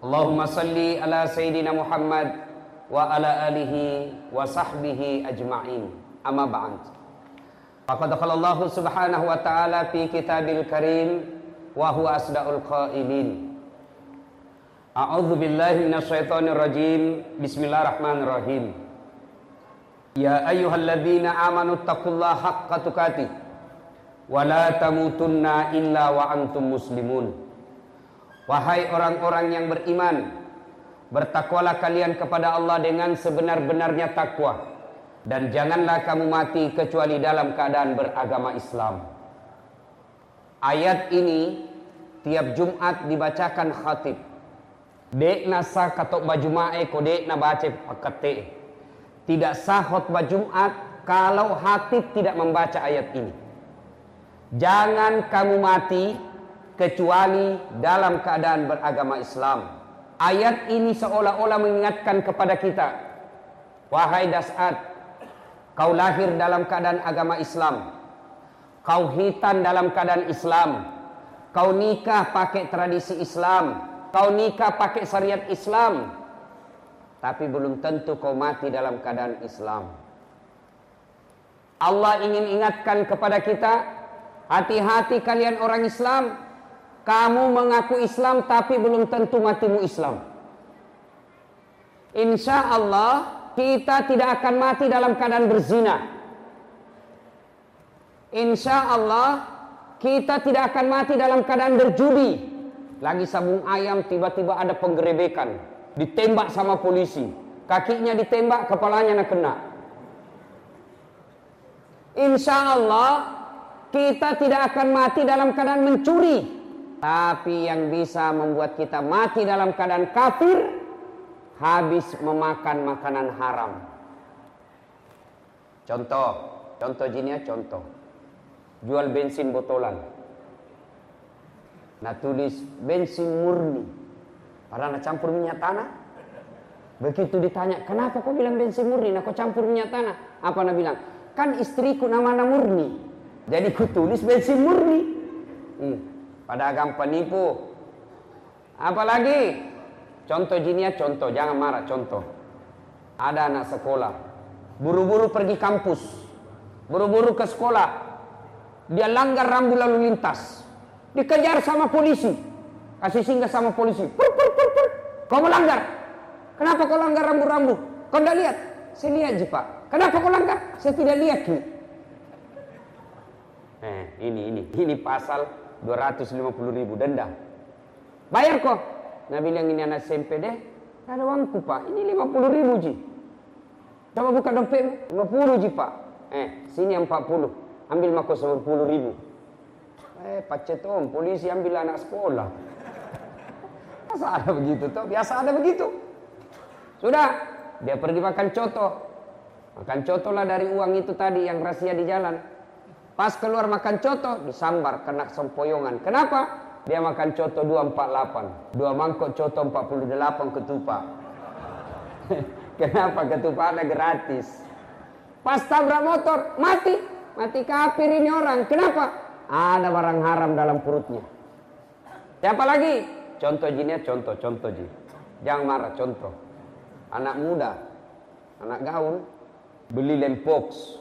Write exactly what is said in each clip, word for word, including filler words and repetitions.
Allahumma salli ala Sayyidina Muhammad wa ala alihi wa sahbihi ajma'in. Amma ba'd. Faqad qala Allah subhanahu wa ta'ala fi kitabil karim wa huwa asdaqul qailin. A'udzu billahi minasyaitonir rajim. Bismillahirrahmanirrahim. Ya ayyuhalladzina amanu taqullaha haqqa tuqatih wa la tamutunna illa wa antum muslimun. Wahai orang-orang yang beriman, bertakwalah kalian kepada Allah dengan sebenar-benarnya takwa, dan janganlah kamu mati kecuali dalam keadaan beragama Islam. Ayat ini tiap Jumat dibacakan khatib. Dek nasa katok bajumae kodek na baca pakate. Tidak sah khutbah Jumat kalau khatib tidak membaca ayat ini. Jangan kamu mati kecuali dalam keadaan beragama Islam. Ayat ini seolah-olah mengingatkan kepada kita, wahai Das'ad, kau lahir dalam keadaan agama Islam, kau hitan dalam keadaan Islam, kau nikah pakai tradisi Islam, kau nikah pakai syariat Islam, tapi belum tentu kau mati dalam keadaan Islam. Allah ingin ingatkan kepada kita, hati-hati kalian orang Islam. Kamu mengaku Islam tapi belum tentu matimu Islam. Insya Allah kita tidak akan mati dalam keadaan berzina. Insya Allah kita tidak akan mati dalam keadaan berjudi. Lagi sabung ayam tiba-tiba ada penggerebekan, ditembak sama polisi, kakinya ditembak, kepalanya nak kena. Insya Allah kita tidak akan mati dalam keadaan mencuri. Tapi yang bisa membuat kita mati dalam keadaan kafir, habis memakan makanan haram. Contoh, contoh jinia contoh. Jual bensin botolan. Nah tulis bensin murni. Padahal nak campur minyak tanah. Begitu ditanya, kenapa kau bilang bensin murni? Nah kau campur minyak tanah. Apa nak bilang? Kan istriku namanya murni. Jadi ku tulis bensin murni. Hmm. Pedagang penipu. Apalagi contoh jinia contoh, jangan marah contoh. Ada anak sekolah buru-buru pergi kampus, buru-buru ke sekolah, dia langgar rambu lalu lintas, dikejar sama polisi, kasih singgah sama polisi. Pur, pur, pur, pur. Kau melanggar. Kenapa kau langgar rambu-rambu? Kau tidak lihat? Saya lihat je Pak. Kenapa kau langgar? Saya tidak lihat nih. Eh, ini ini ini pasal dua ratus lima puluh ribu denda. Bayar kok. Nah bilang ini anak S M P deh. Tidak ada uangku Pak. Ini lima puluh ribu ji. Coba buka dompetmu. lima puluh ji Pak. Eh sini empat puluh. Ambil mako sepuluh ribu. Eh pacet om. Polisi ambil anak sekolah. Biasa ada begitu toh. Biasa ada begitu. Sudah. Dia pergi makan coto. Makan coto lah dari uang itu tadi yang rahasia di jalan. Pas keluar makan coto, disambar, kena sempoyongan. Kenapa? Dia makan coto dua ratus empat puluh delapan. Dua mangkok coto empat puluh delapan ketupat. Kenapa? Ketupatnya gratis. Pas tabrak motor, mati. Mati kafir ini orang. Kenapa? Ada barang haram dalam perutnya. Siapa lagi? Contoh jinya, contoh, contoh ji. Jangan marah, contoh. Anak muda, anak gaul, beli lempox.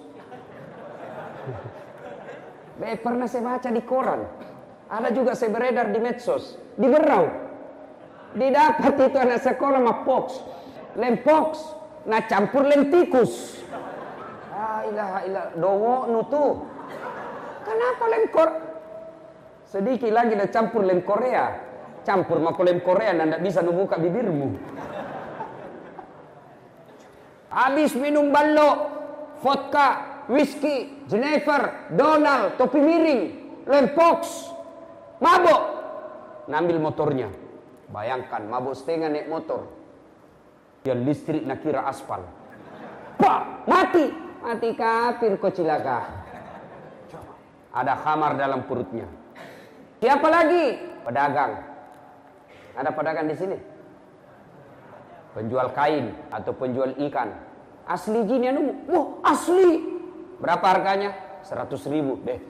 Eh, pernah saya baca di koran. Ada juga saya beredar di medsos. Di Berau. Didapat itu anak sekolah mah pox. Lempox. Nah campur lentikus. La ilaha illallah. Dongo nutu. Kenapa lem Korea? Sedikit lagi dah campur lem Korea. Campur mako lem Korea dan tidak bisa membuka bibirmu. Habis minum ballo, vodka, whisky, Jennifer, Donald, topi miring, lempox, mabok, ngambil motornya. Bayangkan mabok setengah naik motor, yang listrik nak kira aspal, pak mati, mati kafir kau cilaka. Ada khamar dalam perutnya. Siapa lagi? Pedagang. Ada pedagang di sini. Penjual kain atau penjual ikan. Asli jin anu, wah asli. Berapa harganya? Seratus ribu. Deh,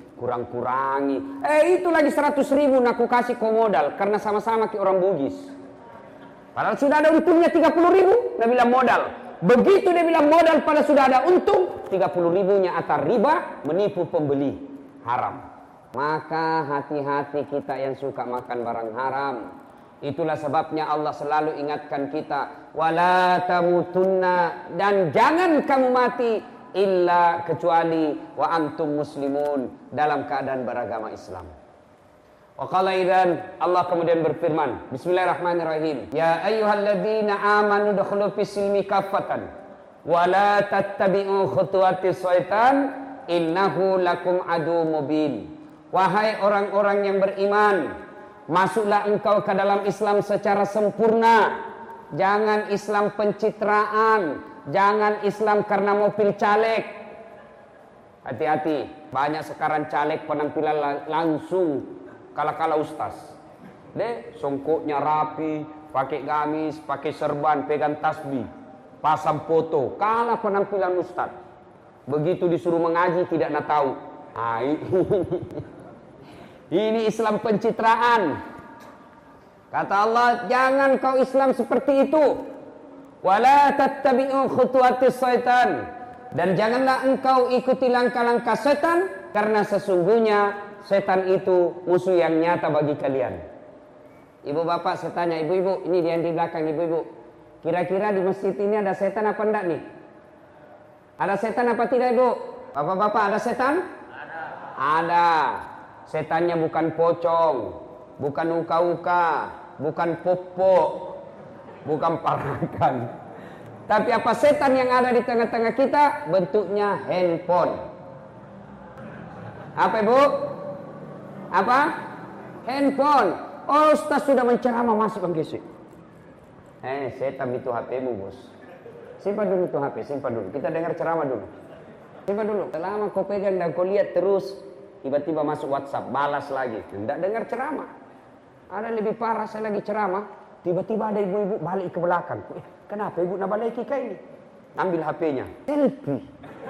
kurang-kurangi. Eh itu lagi seratus ribu, nak ku kasih kau modal. Karena sama-sama ki orang Bugis. Padahal sudah ada untungnya tiga puluh ribu, dia bilang modal. Begitu dia bilang modal pada sudah ada untung, tiga puluh ribunya atar riba, menipu pembeli, haram. Maka hati-hati kita yang suka makan barang haram. Itulah sebabnya Allah selalu ingatkan kita, wala tamutunna, dan jangan kamu mati illa kecuali wa antum muslimun, dalam keadaan beragama Islam. Wa qala idzan, Allah kemudian berfirman, bismillahirrahmanirrahim, ya ayyuhalladzina amanu dukhulu fis-silmi kaffatan wa la tattabi'u khutuwatis syaitan innahu lakum adu mubin. Wahai orang-orang yang beriman, masuklah engkau ke dalam Islam secara sempurna. Jangan Islam pencitraan, jangan Islam karena mau pilih caleg. Hati-hati, banyak sekarang caleg penampilan langsung kala-kala ustaz. Deh, songkoknya rapi, pakai gamis, pakai serban, pegang tasbih, pasang foto, kalah penampilan ustaz. Begitu disuruh mengaji tidak nak tahu. Hai. Ini Islam pencitraan. Kata Allah, jangan kau Islam seperti itu. Wala tattabi'u khutuwatis syaitan, dan janganlah engkau ikuti langkah-langkah setan, karena sesungguhnya setan itu musuh yang nyata bagi kalian. Ibu bapak, saya tanya ibu-ibu, ini dia yang di belakang ibu-ibu, kira-kira di masjid ini ada setan apa enggak nih? Ada setan apa tidak ibu? Bapak-bapak, ada setan? Ada. Ada. Setannya bukan pocong, bukan uka-uka, bukan popok, bukan parakan. Tapi apa setan yang ada di tengah-tengah kita? Bentuknya handphone. Apa ibu? Apa? Handphone. Oh, Ustaz sudah menceramah, masuk Bang Gesek. Eh, setan itu H P-mu bos. Simpan dulu itu H P, simpan dulu. Kita dengar ceramah dulu. Simpan dulu. Selama kau pegang dan kau lihat terus, tiba-tiba masuk WhatsApp, balas lagi. Tidak dengar ceramah. Ada lebih parah, saya lagi ceramah, tiba-tiba ada ibu-ibu balik ke belakang. Eh, kenapa ibu nak balik ke ini? Ambil H P-nya, selfie.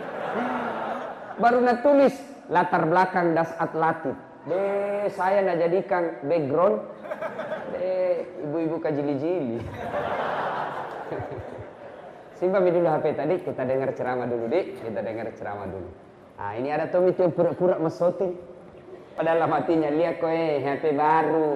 Baru nak tulis latar belakang das atlatif. Deh, saya nak jadikan background. Deh, ibu-ibu kajili-jili. Simpan dulu H P tadi, kita dengar ceramah dulu, Dik. Kita dengar ceramah dulu. Nah, ini ada Tommy yang pura-pura mesoting. Padahal matinya, lihat kowe H P baru.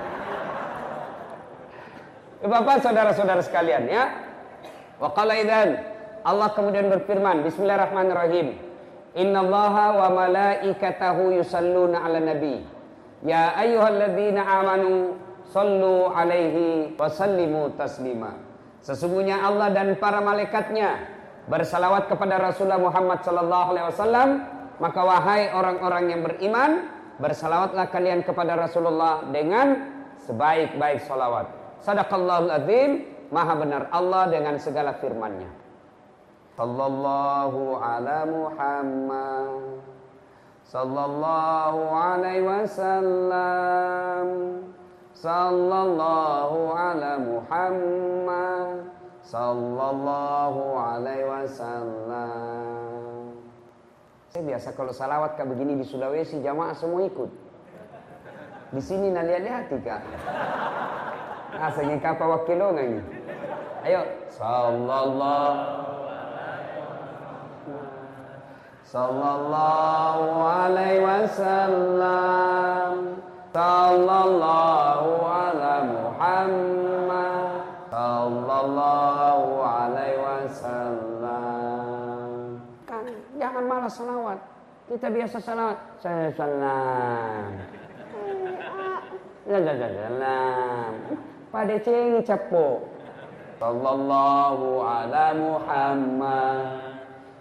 Bapak, saudara-saudara sekalian ya. Wa qala idzan, Allah kemudian berfirman, bismillahirrahmanirrahim. Innallaha wa malaikatahu yusalluna 'alan nabi. Ya ayyuhalladzina amanu sallu 'alaihi wa sallimu taslima. Sesungguhnya Allah dan para malaikatnya bersalawat kepada Rasulullah Muhammad sallallahu alaihi wasallam, maka wahai orang-orang yang beriman, bersalawatlah kalian kepada Rasulullah dengan sebaik-baik salawat. Sadaqallahul azim, maha benar Allah dengan segala firman-Nya. Sallallahu ala Muhammad, sallallahu alaihi wasallam, sallallahu ala Muhammad, sallallahu alaihi wasallam. Saya biasa kalau salawat kayak begini di Sulawesi, jamaah semua ikut. Di sini nak lihat-lihat kak. Asal ngapa wakilongan ini. Ayo, sallallahu sallallahu alaihi wasallam, sallallahu ala Muhammad, sallallahu alaihi wasallam. Kan jangan malas salawat. Kita biasa salawat. Saya salam. La la la salam. Pada ceng capo. Sallallahu ala Muhammad,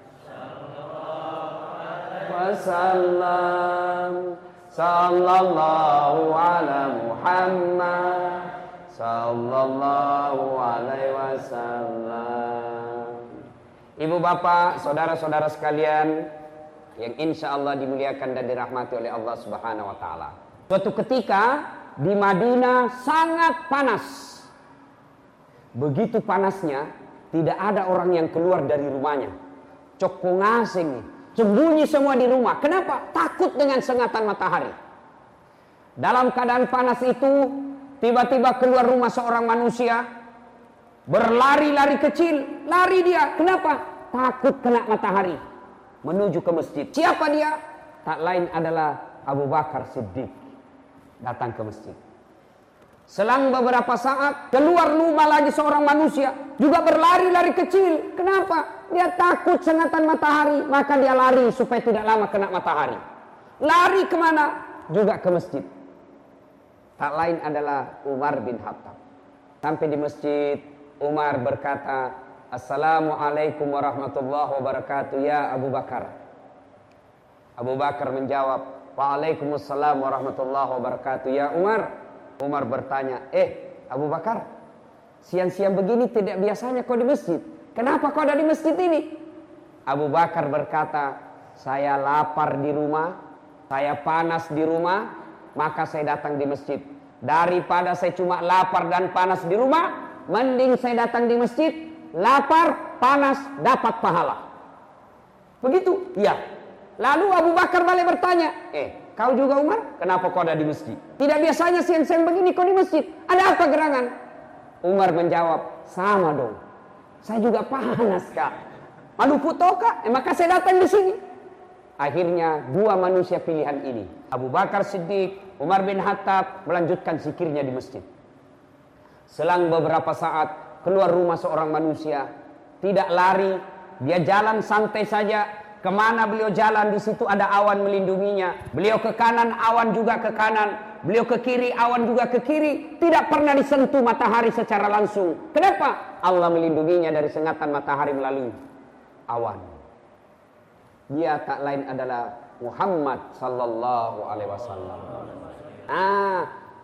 wasallam, sallallahu ala Muhammad, sallallahu alaihi wasallam. Ibu bapak, saudara-saudara sekalian yang insya Allah dimuliakan dan dirahmati oleh Allah Subhanahu wa taala. Suatu ketika di Madinah sangat panas. Begitu panasnya, tidak ada orang yang keluar dari rumahnya. Cokong asing nih. Sembunyi semua di rumah. Kenapa? Takut dengan sengatan matahari. Dalam keadaan panas itu, tiba-tiba keluar rumah seorang manusia, Berlari-lari kecil, lari dia. Kenapa? Takut kena matahari. Menuju ke masjid. Siapa dia? Tak lain adalah Abu Bakar Siddiq. Datang ke masjid. Selang beberapa saat, keluar rumah lagi seorang manusia. Juga berlari-lari kecil. Kenapa? Dia takut sengatan matahari. Maka dia lari supaya tidak lama kena matahari. Lari kemana? Juga ke masjid. Tak lain adalah Umar bin Khattab. Sampai di masjid, Umar berkata, Assalamualaikum warahmatullahi wabarakatuh ya Abu Bakar. Abu Bakar menjawab, Waalaikumsalam warahmatullahi wabarakatuh ya Umar. Umar bertanya, eh Abu Bakar, siang-siang begini tidak biasanya kau di masjid. Kenapa kau ada di masjid ini? Abu Bakar berkata, saya lapar di rumah, saya panas di rumah, maka saya datang di masjid. Daripada saya cuma lapar dan panas di rumah, mending saya datang di masjid, lapar, panas, dapat pahala. Begitu? Iya. Lalu Abu Bakar balik bertanya, eh kau juga Umar? Kenapa kau ada di masjid? Tidak biasanya siang-siang begini kau di masjid. Ada apa gerangan? Umar menjawab, sama dong. Saya juga panas kak. Maluku toh kak? Eh, maka saya datang di sini. Akhirnya dua manusia pilihan ini, Abu Bakar Siddiq, Umar bin Khattab melanjutkan zikirnya di masjid. Selang beberapa saat keluar rumah seorang manusia, tidak lari, dia jalan santai saja. Kemana beliau jalan, di situ ada awan melindunginya. Beliau ke kanan, awan juga ke kanan. Beliau ke kiri, awan juga ke kiri. Tidak pernah disentuh matahari secara langsung. Kenapa? Allah melindunginya dari sengatan matahari melalui awan. Dia tak lain adalah Muhammad sallallahu alaihi wasallam. Ah,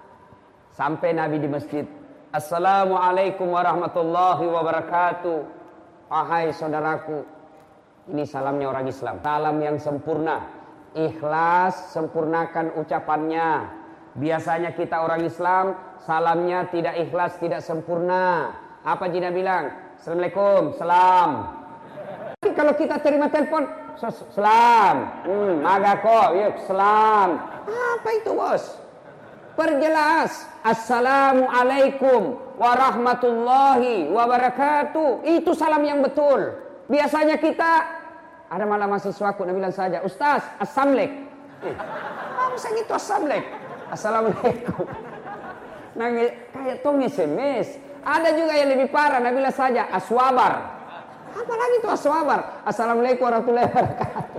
sampai Nabi di masjid. Assalamualaikum warahmatullahi wabarakatuh. Wahai saudaraku, ini salamnya orang Islam. Salam yang sempurna. Ikhlas, sempurnakan ucapannya. Biasanya kita orang Islam, salamnya tidak ikhlas, tidak sempurna. Apa Jina bilang? Assalamualaikum, salam. Tapi kalau kita terima telepon, salam. Hmm, magako, yuk, salam. Apa itu bos? Perjelas. Assalamualaikum warahmatullahi wabarakatuh. Itu salam yang betul. Biasanya kita, ada malah mahasiswaku, dia bilang saja, Ustaz, Assalamualaikum. Eh, apa bisa gitu Assalamualaikum? Assalamualaikum. Nah, kayak tong S M S. Ada juga yang lebih parah, dia bilang saja, Aswabar. Apa lagi itu Aswabar? Assalamualaikum warahmatullahi wabarakatuh.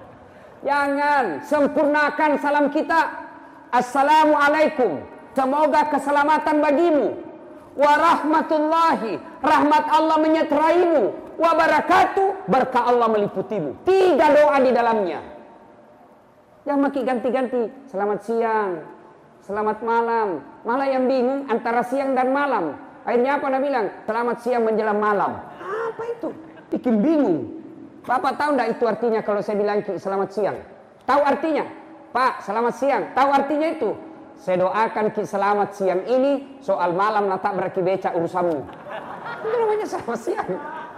Jangan, sempurnakan salam kita. Assalamualaikum. Semoga keselamatan bagimu. Warahmatullahi, rahmat Allah menyertaimu. Wabarakatuh, berkah Allah meliputimu. Tiga doa di dalamnya. Jangan makin ganti-ganti. Selamat siang, selamat malam. Malah yang bingung antara siang dan malam. Akhirnya apa Nabi bilang? Selamat siang menjelang malam. Apa itu? Bikin bingung. Bapak tahu enggak itu artinya kalau saya bilang selamat siang? Tahu artinya? Pak, selamat siang. Tahu artinya itu? Saya doakan ki selamat siang ini, soal malam tak berarti beca urusanmu. Itu namanya selamat siang.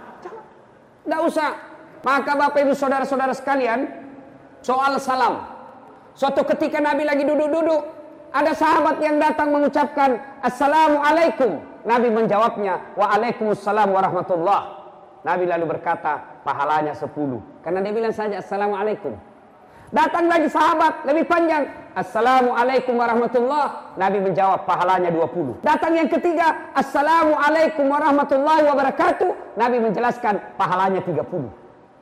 Tidak usah. Maka Bapak Ibu saudara-saudara sekalian, soal salam. Suatu ketika Nabi lagi duduk-duduk, ada sahabat yang datang mengucapkan Assalamualaikum. Nabi menjawabnya, Waalaikumsalam warahmatullah. Nabi lalu berkata, pahalanya sepuluh. Karena dia bilang saja Assalamualaikum. Datang lagi sahabat, lebih panjang. Assalamualaikum warahmatullah. Nabi menjawab, pahalanya dua puluh. Datang yang ketiga, Assalamualaikum warahmatullahi wabarakatuh. Nabi menjelaskan, pahalanya tiga puluh.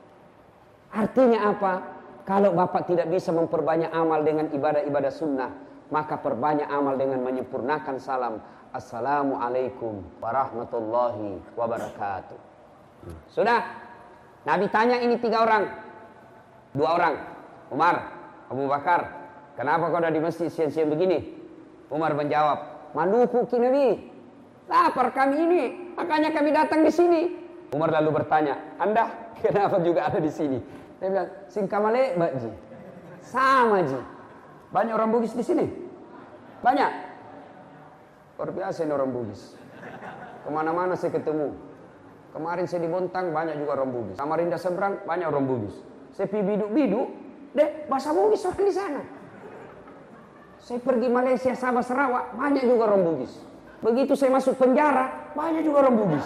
Artinya apa? Kalau Bapak tidak bisa memperbanyak amal dengan ibadah-ibadah sunnah, maka perbanyak amal dengan menyempurnakan salam. Assalamualaikum warahmatullahi wabarakatuh. Sudah. Nabi tanya ini tiga orang. Dua orang. Umar, Abu Bakar, kenapa kau ada di masjid siang-siang begini? Umar menjawab, maluku ki Nabi, lapar kami ini, makanya kami datang di sini. Umar lalu bertanya, Anda kenapa juga ada di sini? Dia bilang, singkamale, Mbak Ji, sama Ji. Banyak orang Bugis di sini? Banyak. Luar biasa ini orang Bugis. Kemana-mana saya ketemu. Kemarin saya di Bontang banyak juga orang Bugis. Samarinda seberang banyak orang Bugis. Saya pergi biduk-biduk, deh bahasa Bugis orang di sana. Saya pergi Malaysia, Sabah, Sarawak, banyak juga orang Bugis. Begitu saya masuk penjara, banyak juga orang Bugis.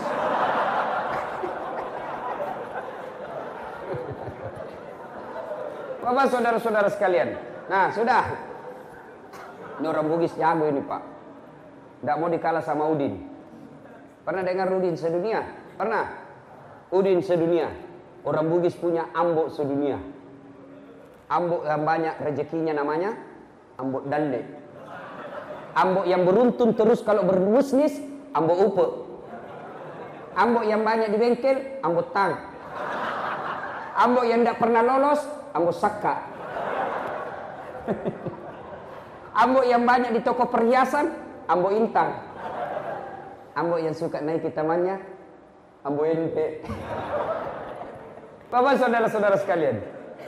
Bapak saudara-saudara sekalian. Nah sudah. Ini orang Bugis jago ini Pak. Tidak mau dikalah sama Udin. Pernah dengar Udin sedunia? Pernah? Udin sedunia. Orang Bugis punya ambok sedunia. Ambok yang banyak rezekinya namanya ambok dalle. Ambok yang beruntun terus kalau berbisnis, ambok upe. Ambok yang banyak di bengkel, ambok tang. Ambok yang tidak pernah lolos, ambok sakka. Ambok yang banyak di toko perhiasan, ambok intang. Ambok yang suka naik tamannya, ambok ente. Bapak saudara-saudara sekalian,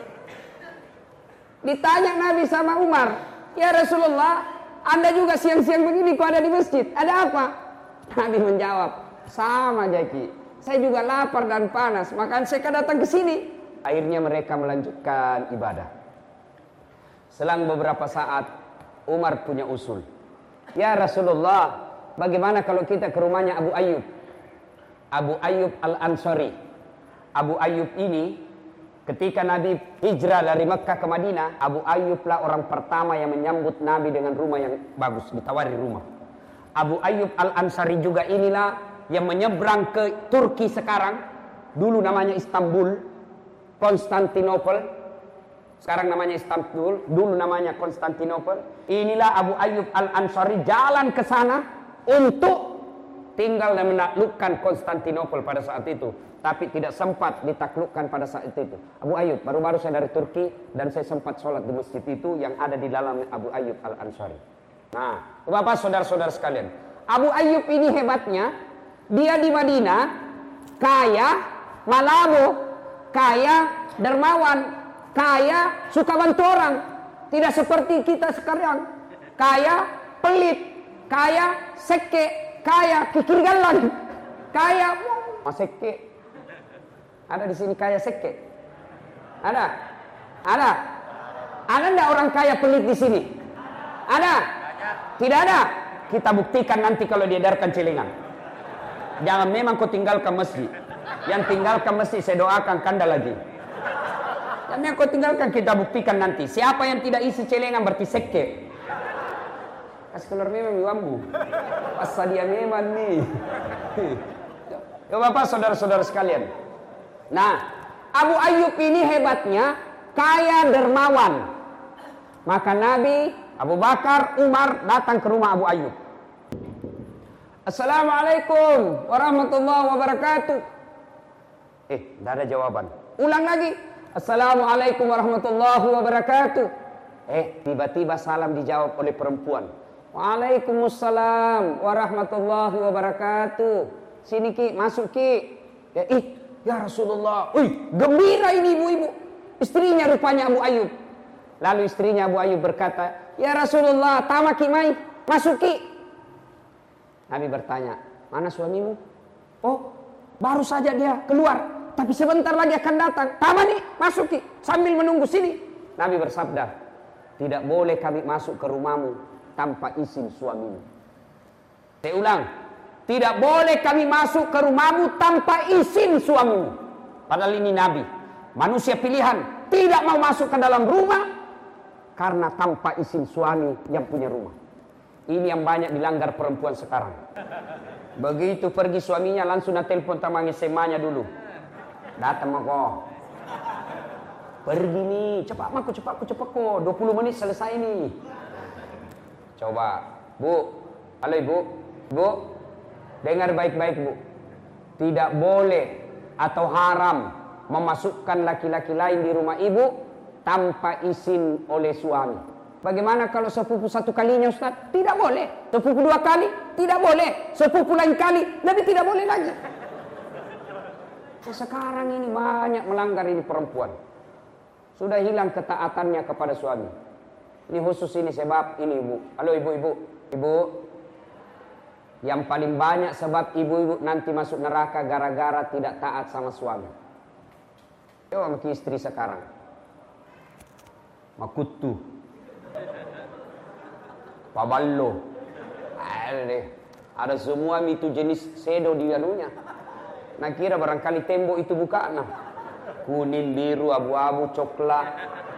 ditanya Nabi sama Umar, ya Rasulullah, Anda juga siang-siang begini kok ada di masjid, ada apa? Nabi menjawab, sama Jaki, saya juga lapar dan panas, makanya saya datang ke sini. Akhirnya mereka melanjutkan ibadah. Selang beberapa saat, Umar punya usul. Ya Rasulullah, bagaimana kalau kita ke rumahnya Abu Ayyub? Abu Ayyub Al-Ansari. Abu Ayyub ini, ketika Nabi hijrah dari Mekah ke Madinah, Abu Ayyub lah orang pertama yang menyambut Nabi dengan rumah yang bagus, ditawari rumah. Abu Ayyub Al-Ansari juga inilah yang menyeberang ke Turki sekarang. Dulu namanya Istanbul, Konstantinopel, sekarang namanya Istanbul, dulu namanya Konstantinopel. Inilah Abu Ayyub Al-Ansari jalan ke sana untuk tinggal dan menaklukkan Konstantinopel pada saat itu, tapi tidak sempat ditaklukkan pada saat itu. Abu Ayyub, baru-baru saya dari Turki dan saya sempat sholat di masjid itu yang ada di dalam Abu Ayyub Al-Ansari. Nah, Bapak saudara-saudara sekalian, Abu Ayyub ini hebatnya, dia di Madinah kaya, malabo, kaya, dermawan, kaya, suka bantu orang. Tidak seperti kita sekarang. Kaya, pelit, kaya, seke, kaya, kikir galan, kaya, mas seke. Ada di sini kaya seke? Ada? Ada? Ada enggak orang kaya pelit di sini? Ada? Tidak ada? Kita buktikan nanti kalau diedarkan celengan. Jangan memang kau tinggalkan masjid. Yang tinggalkan masjid saya doakan kanda lagi. Dan yang kau tinggalkan kita buktikan nanti. Siapa yang tidak isi celengan berarti seke. Kasih keluar memang iwambu. Pasal dia memang nih. Ya Bapak saudara-saudara sekalian. Nah, Abu Ayyub ini hebatnya kaya dermawan. Maka Nabi, Abu Bakar, Umar datang ke rumah Abu Ayyub. Assalamualaikum warahmatullahi wabarakatuh. Eh, tidak ada jawaban. Ulang lagi. Assalamualaikum warahmatullahi wabarakatuh. Eh, tiba-tiba salam dijawab oleh perempuan. Waalaikumsalam warahmatullahi wabarakatuh. Sini Ki, masuk Ki. Ya, ih, ya Rasulullah. Wih, gembira ini ibu-ibu. Istrinya rupanya Abu Ayyub. Lalu istrinya Abu Ayyub berkata, ya Rasulullah, tamaki mai, masuk Ki. Nabi bertanya, mana suamimu? Oh, baru saja dia keluar. Tapi sebentar lagi akan datang. Tamani, masuk Ki, sambil menunggu sini. Nabi bersabda, tidak boleh kami masuk ke rumahmu tanpa izin suamimu. Saya ulang, tidak boleh kami masuk ke rumahmu tanpa izin suamimu. Padahal ini Nabi, manusia pilihan, tidak mau masuk ke dalam rumah karena tanpa izin suami yang punya rumah. Ini yang banyak dilanggar perempuan sekarang. Begitu pergi suaminya langsung na telepon tamang S M A-nya dulu. Datang mako. Pergi nih, cepat mako, cepat ko, cepat ko. dua puluh menit selesai nih. Coba, Bu. Halo Ibu. Bu, dengar baik-baik Bu. Tidak boleh atau haram memasukkan laki-laki lain di rumah ibu tanpa izin oleh suami. Bagaimana kalau sepupu satu kalinya Ustaz? Tidak boleh. Sepupu dua kali? Tidak boleh. Sepupu lain kali? Lebih tidak boleh lagi. Sekarang ini banyak melanggar ini perempuan. Sudah hilang ketaatannya kepada suami. Ini khusus ini sebab ini ibu. Halo ibu-ibu. Ibu. Yang paling banyak sebab ibu-ibu nanti masuk neraka gara-gara tidak taat sama suami. Coba sama istri sekarang. Makutu. Paballo. Aduh. Ada semua itu jenis sedo di anunya. Nah kira barangkali tembok itu bukaan. Nah. Kuning, biru, abu-abu, coklat.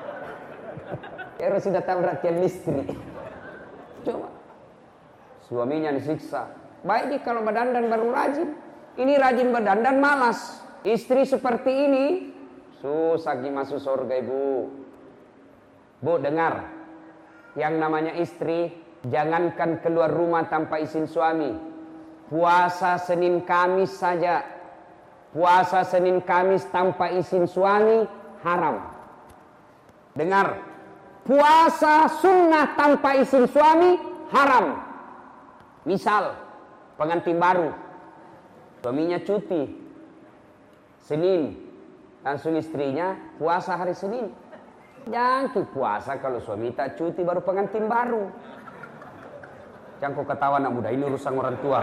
Kira sudah tabrak tiang listrik. Coba. Suaminya disiksa. Baik dia kalau berdandan baru rajin. Ini rajin berdandan malas. Istri seperti ini susah masuk surga ibu. Bu dengar, yang namanya istri jangankan keluar rumah tanpa izin suami. Puasa Senin Kamis saja, puasa Senin Kamis tanpa izin suami haram. Dengar, puasa sunnah tanpa izin suami haram. Misal pengantin baru, suaminya cuti Senin, langsung istrinya puasa hari Senin. Jangan puasa kalau suami tak cuti baru pengantin baru. Jangan kau ketawa anak muda, ini urusan orang tua.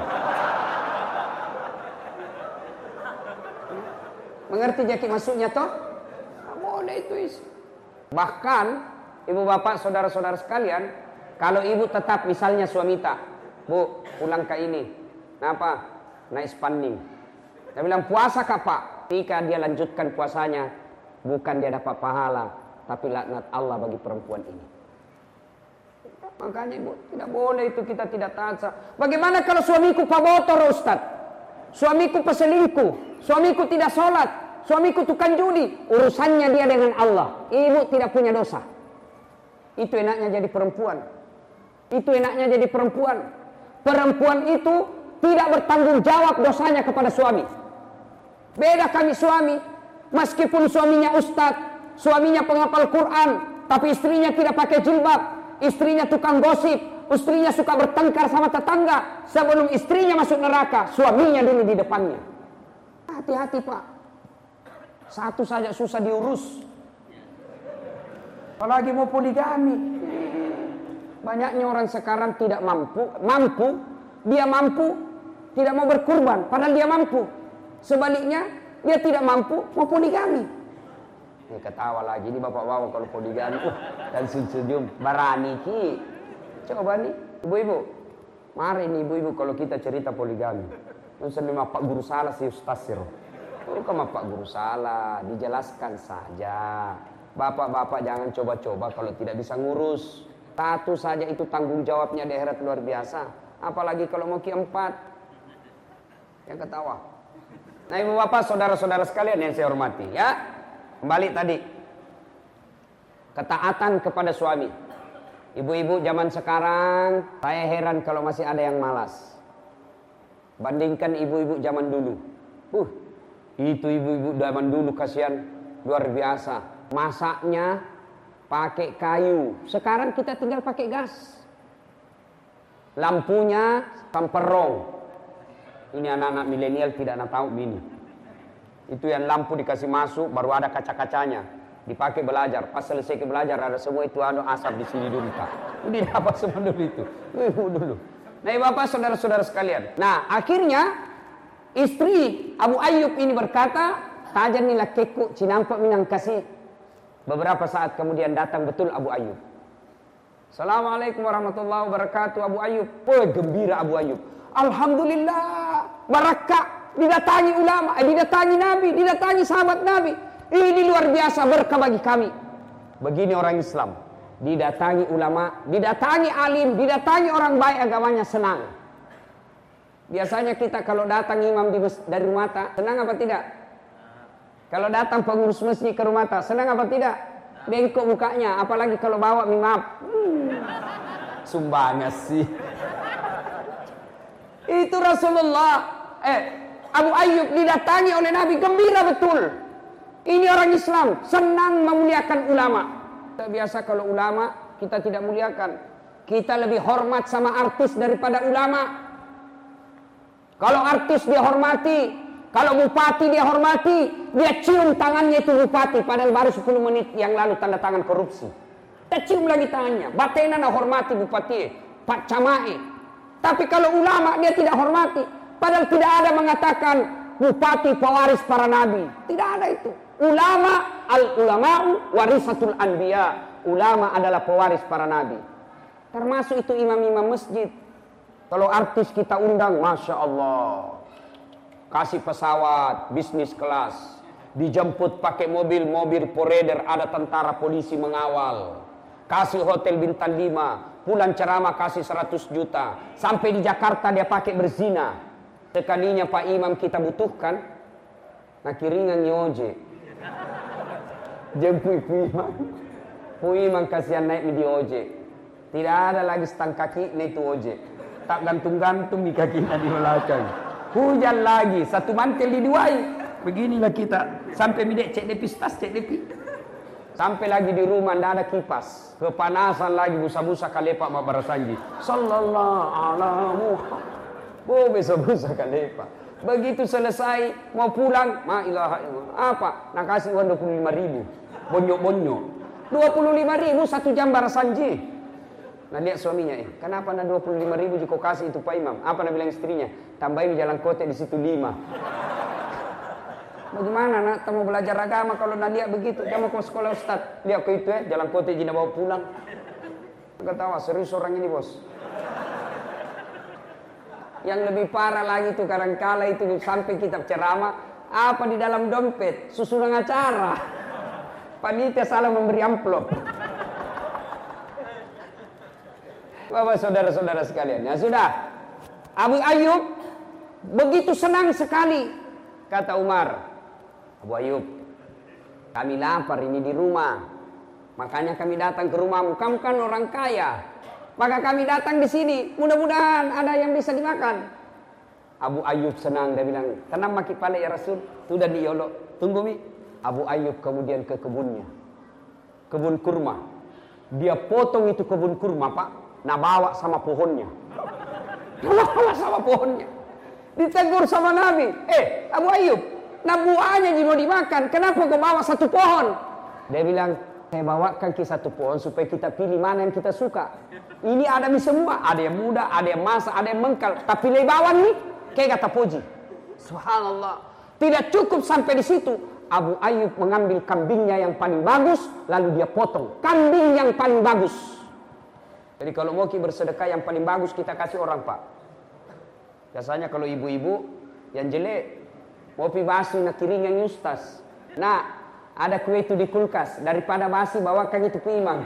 Mengerti jadi maksudnya toh? Tak boleh itu is. Bahkan ibu bapak saudara-saudara sekalian, kalau ibu tetap misalnya suami tak, bu pulang ke ini, kenapa? Naik spanding. Dia bilang puasa kak pak. Ketika dia lanjutkan puasanya, bukan dia dapat pahala, tapi laknat Allah bagi perempuan ini. Makanya ibu, tidak boleh itu kita tidak taat. Bagaimana kalau suamiku pamotor Ustaz? Suamiku peselingkuh, suamiku tidak sholat, suamiku tukang judi. Urusannya dia dengan Allah. Ibu tidak punya dosa. Itu enaknya jadi perempuan. Itu enaknya jadi perempuan. Perempuan itu tidak bertanggung jawab dosanya kepada suami. Beda kami suami, meskipun suaminya ustadz, suaminya penghafal Quran, tapi istrinya tidak pakai jilbab, istrinya tukang gosip, istrinya suka bertengkar sama tetangga. Sebelum istrinya masuk neraka, suaminya dulu di depannya. Hati-hati pak, satu saja susah diurus, apalagi mau poligami. Banyaknya orang sekarang tidak mampu, mampu, dia mampu, tidak mau berkurban, padahal dia mampu. Sebaliknya, dia tidak mampu, mau poligami. Ini ketawa lagi, ini bapak-bapak kalau poligami, uh, dan senyum, barani ki. Coba nih, ibu-ibu, mari nih ibu-ibu kalau kita cerita poligami. Nusa lima Pak Guru salah si Ustaz Siro. Bukan Pak Guru salah, dijelaskan saja. Bapak-bapak jangan coba-coba kalau tidak bisa ngurus. Satu saja itu tanggung jawabnya di akhirat luar biasa. Apalagi kalau mau keempat. Yang ketawa. Nah ibu bapak saudara-saudara sekalian yang saya hormati ya. Kembali tadi. Ketaatan kepada suami. Ibu-ibu zaman sekarang, saya heran kalau masih ada yang malas. Bandingkan ibu-ibu zaman dulu. Uh, itu ibu-ibu zaman dulu kasihan luar biasa. Masaknya pakai kayu. Sekarang kita tinggal pakai gas. Lampunya tamperong. Ini anak-anak milenial tidak nak tahu ini. Itu yang lampu dikasih masuk baru ada kaca-kacanya. Dipakai belajar. Pas selesai ke belajar ada semua itu anu asap di sini dulu Pak. Udah dapat semua dulu itu. Ibu dulu. Nah bapak saudara-saudara sekalian. Nah akhirnya istri Abu Ayyub ini berkata, tajan nila keku cinampak minang kasih. Beberapa saat kemudian datang betul Abu Ayyub. Assalamualaikum warahmatullahi wabarakatuh Abu Ayyub. Oh gembira Abu Ayyub. Alhamdulillah, barakah, didatangi ulama, eh, didatangi Nabi, didatangi sahabat Nabi. Ini luar biasa berkah bagi kami. Begini orang Islam, didatangi ulama, didatangi alim, didatangi orang baik agamanya senang. Biasanya kita kalau datang imam di dari rumah tak, senang apa tidak? Kalau datang pengurus masjid ke rumah tak, senang apa tidak? Bengkok mukanya, apalagi kalau bawa mimap. Hmm. Sumbangnya sih. Itu Rasulullah eh Abu Ayyub didatangi oleh Nabi gembira betul. Ini orang Islam senang memuliakan ulama. Biasa kalau ulama kita tidak muliakan. Kita lebih hormat sama artis daripada ulama. Kalau artis dia hormati, kalau bupati dia hormati, dia cium tangannya itu bupati padahal baru sepuluh menit yang lalu tanda tangan korupsi. Kita cium lagi tangannya. Batena nak hormati bupati, Pak Camai. Tapi kalau ulama dia tidak hormati. Padahal tidak ada mengatakan bupati pewaris para nabi. Tidak ada itu. Ulama, al-ulama'u warisatul anbiya. Ulama adalah pewaris para nabi. Termasuk itu imam-imam masjid. Kalau artis kita undang, Masya Allah, kasih pesawat, bisnis kelas, dijemput pakai mobil-mobil poreder, ada tentara polisi mengawal, kasih hotel bintang lima, pulang ceramah kasih seratus juta, sampai di Jakarta dia pakai berzina. Sekalinya Pak Imam kita butuhkan, nah kiringan nyoje, jemput Pak Imam, Pak Imam kasihan naik di ojek, tidak ada lagi stang kaki naik tu ojek, tak gantung-gantung di kakinya di belakang. Hujan lagi, satu mantel diduai. Beginilah kita. Sampai midek cek depis tas, cek depis. Sampai lagi di rumah, tidak ada kipas. Kepanasan lagi, busa-busa kalepak mak barasanji. Sallallahu alaihi Muhammad. Oh, busa-busa kalepak. Begitu selesai, mau pulang. Ma ilaha illallah. Apa? Nak kasih uang dua puluh lima ribu. Bonyok-bonyok. dua puluh lima ribu satu jam barasanji. Nah lihat suaminya, eh kenapa nak dua puluh lima ribu jika kasih itu Pak Imam? Apa nak bilang istrinya? Tambahin jalan kote di situ lima. Bagaimana nak mau belajar agama kalau nak lihat begitu? Dia mau ke sekolah Ustaz, lihat ke itu ya, jalan kote jina bawa pulang. Ketawa serius orang ini bos. Yang lebih parah lagi itu kadang-kala itu sampai kitab ceramah, apa di dalam dompet, susunan acara. Panitia salah memberi amplop. Bapak saudara-saudara sekalian, ya sudah. Abu Ayyub begitu senang sekali, kata Umar. Abu Ayyub, kami lapar ini di rumah, makanya kami datang ke rumahmu. Kamu kan orang kaya, maka kami datang di sini. Mudah-mudahan ada yang bisa dimakan. Abu Ayyub senang, dia bilang, tenang maki pale ya Rasul, sudah diolok. Tunggu mi. Abu Ayyub kemudian ke kebunnya, kebun kurma. Dia potong itu kebun kurma, Pak. Nah bawa sama pohonnya. Bawa sama pohonnya. Ditegur sama Nabi. Eh Abu Ayyub, nah buahnya mau dimakan, kenapa kau bawa satu pohon? Dia bilang, saya bawakan ke satu pohon supaya kita pilih mana yang kita suka. Ini ada mi semua, ada yang muda, ada yang masa, ada yang mengkal. Tapi lebawan nih, kayak kata Puji. Subhanallah. Tidak cukup sampai di situ. Abu Ayyub mengambil kambingnya yang paling bagus, lalu dia potong. Kambing yang paling bagus. Jadi kalau mau kita bersedekah yang paling bagus kita kasih orang Pak. Biasanya kalau ibu-ibu yang jelek mau pi basi nak kiringan Yustas. Nah ada kue itu di kulkas, daripada basi bawakan itu ke Imam.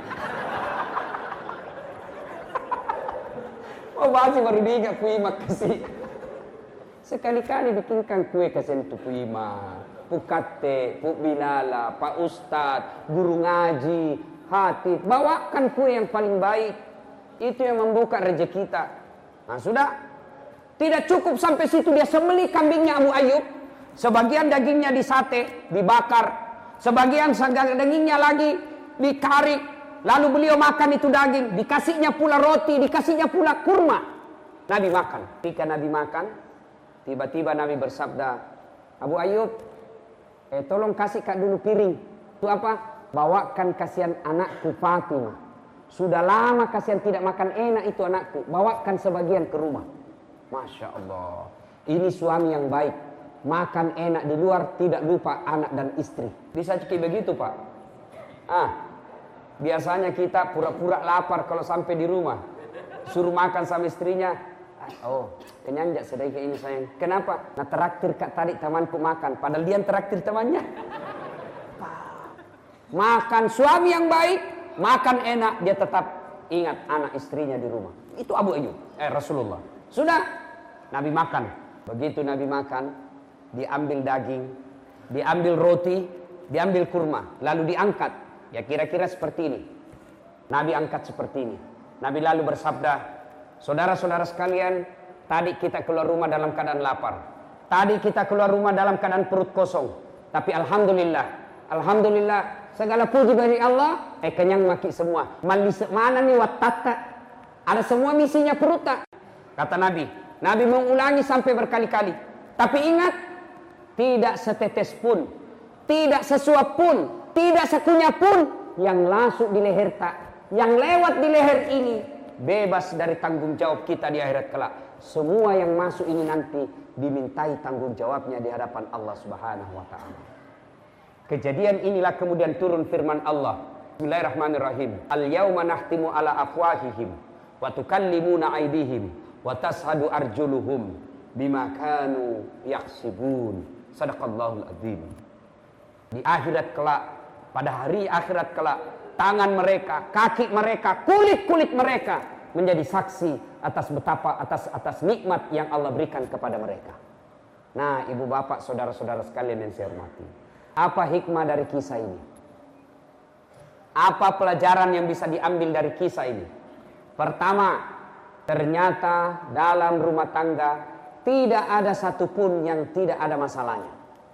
Oh basi baru diingat ke Imam kasih. Sekali-kali bikinkan kue kasih itu ke Imam. Pukate, Puk Bilala, Pak Ustadz, guru ngaji, hatib, bawakan kue yang paling baik. Itu yang membuka rezeki kita. Nah sudah, tidak cukup sampai situ, dia sembelih kambingnya Abu Ayyub. Sebagian dagingnya disate, dibakar. Sebagian dagingnya lagi dikari. Lalu beliau makan itu daging. Dikasihnya pula roti, dikasihnya pula kurma. Nabi makan. Ketika Nabi makan, tiba-tiba Nabi bersabda, Abu Ayyub, eh tolong kasih kak dulu piring. Itu apa? Bawakan kasihan anakku Fatimah. Sudah lama kasihan tidak makan enak itu anakku. Bawakan sebagian ke rumah. Masya Allah. Ini suami yang baik. Makan enak di luar, tidak lupa anak dan istri. Bisa kayak begitu Pak. Ah, biasanya kita pura-pura lapar kalau sampai di rumah. Suruh makan sama istrinya. Oh, kenyang jak sedikit ini sayang. Kenapa? Nah traktir kak tadi temanku makan. Padahal dia traktir temannya. Makan suami yang baik. Makan enak, dia tetap ingat anak istrinya di rumah. Itu Abu Ayyub, eh Rasulullah. Sudah, Nabi makan. Begitu Nabi makan, diambil daging, diambil roti, diambil kurma, lalu diangkat. Ya kira-kira seperti ini. Nabi angkat seperti ini. Nabi lalu bersabda, saudara-saudara sekalian, tadi kita keluar rumah dalam keadaan lapar. Tadi kita keluar rumah dalam keadaan perut kosong. Tapi Alhamdulillah, Alhamdulillah, segala puji bagi Allah, eh kenyang maki semua. Malis mana nih watata? Ada semua misinya perut tak? Kata Nabi. Nabi mengulangi sampai berkali-kali. Tapi ingat, tidak setetes pun, tidak sesuap pun, tidak sekunyah pun yang masuk di leher tak, yang lewat di leher ini bebas dari tanggung jawab kita di akhirat kelak. Semua yang masuk ini nanti dimintai tanggung jawabnya di hadapan Allah Subhanahu wa taala. Kejadian inilah kemudian turun firman Allah. Bismillahirrahmanirrahim. Al-yauma nahtimu ala afwahihim wa tukallimuna aydihim wa tashhadu arjuluhum bima kanu yaksibun. Sadaqallahul adzim. Di akhirat kelak, pada hari akhirat kelak, tangan mereka, kaki mereka, kulit-kulit mereka menjadi saksi atas betapa atas atas nikmat yang Allah berikan kepada mereka. Nah, ibu bapak, saudara-saudara sekalian yang saya hormati, apa hikmah dari kisah ini? Apa pelajaran yang bisa diambil dari kisah ini? Pertama, ternyata dalam rumah tangga tidak ada satupun yang tidak ada masalahnya.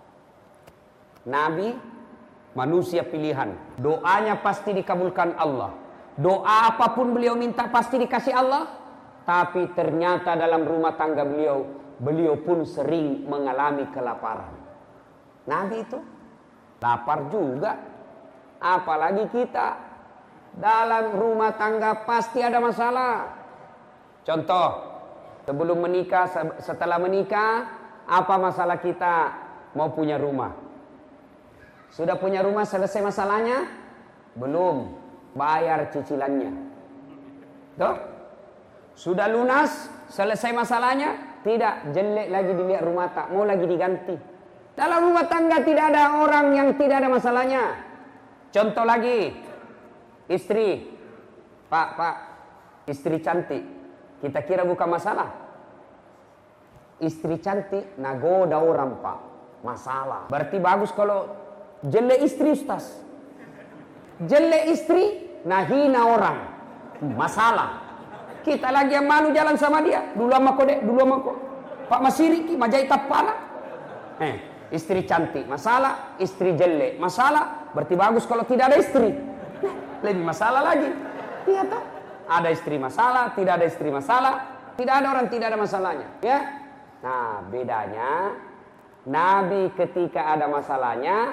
Nabi manusia pilihan, doanya pasti dikabulkan Allah. Doa apapun beliau minta pasti dikasih Allah. Tapi ternyata dalam rumah tangga beliau, beliau pun sering mengalami kelaparan. Nabi itu lapar juga. Apalagi kita, dalam rumah tangga pasti ada masalah. Contoh, sebelum menikah, setelah menikah, apa masalah kita? Mau punya rumah. Sudah punya rumah, selesai masalahnya? Belum, bayar cicilannya. Tuh. Sudah lunas, selesai masalahnya? Tidak, jelek lagi dilihat rumah tak, mau lagi diganti. Dalam rumah tangga tidak ada orang yang tidak ada masalahnya. Contoh lagi, istri. Pak, pak, istri cantik. Kita kira bukan masalah. Istri cantik, nagoda orang pak, masalah. Berarti bagus kalau jelek istri ustaz. Jelek istri, nahina orang, masalah. Kita lagi yang malu jalan sama dia. Dulu sama kau dek, dulu sama kau. Pak Masiriki, majai tapala. Eh, istri cantik, masalah. Istri jelek, masalah. Berarti bagus kalau tidak ada istri. Lebih masalah lagi. Iya toh? Ada istri masalah, tidak ada istri masalah. Tidak ada orang tidak ada masalahnya. Ya. Nah, bedanya Nabi ketika ada masalahnya,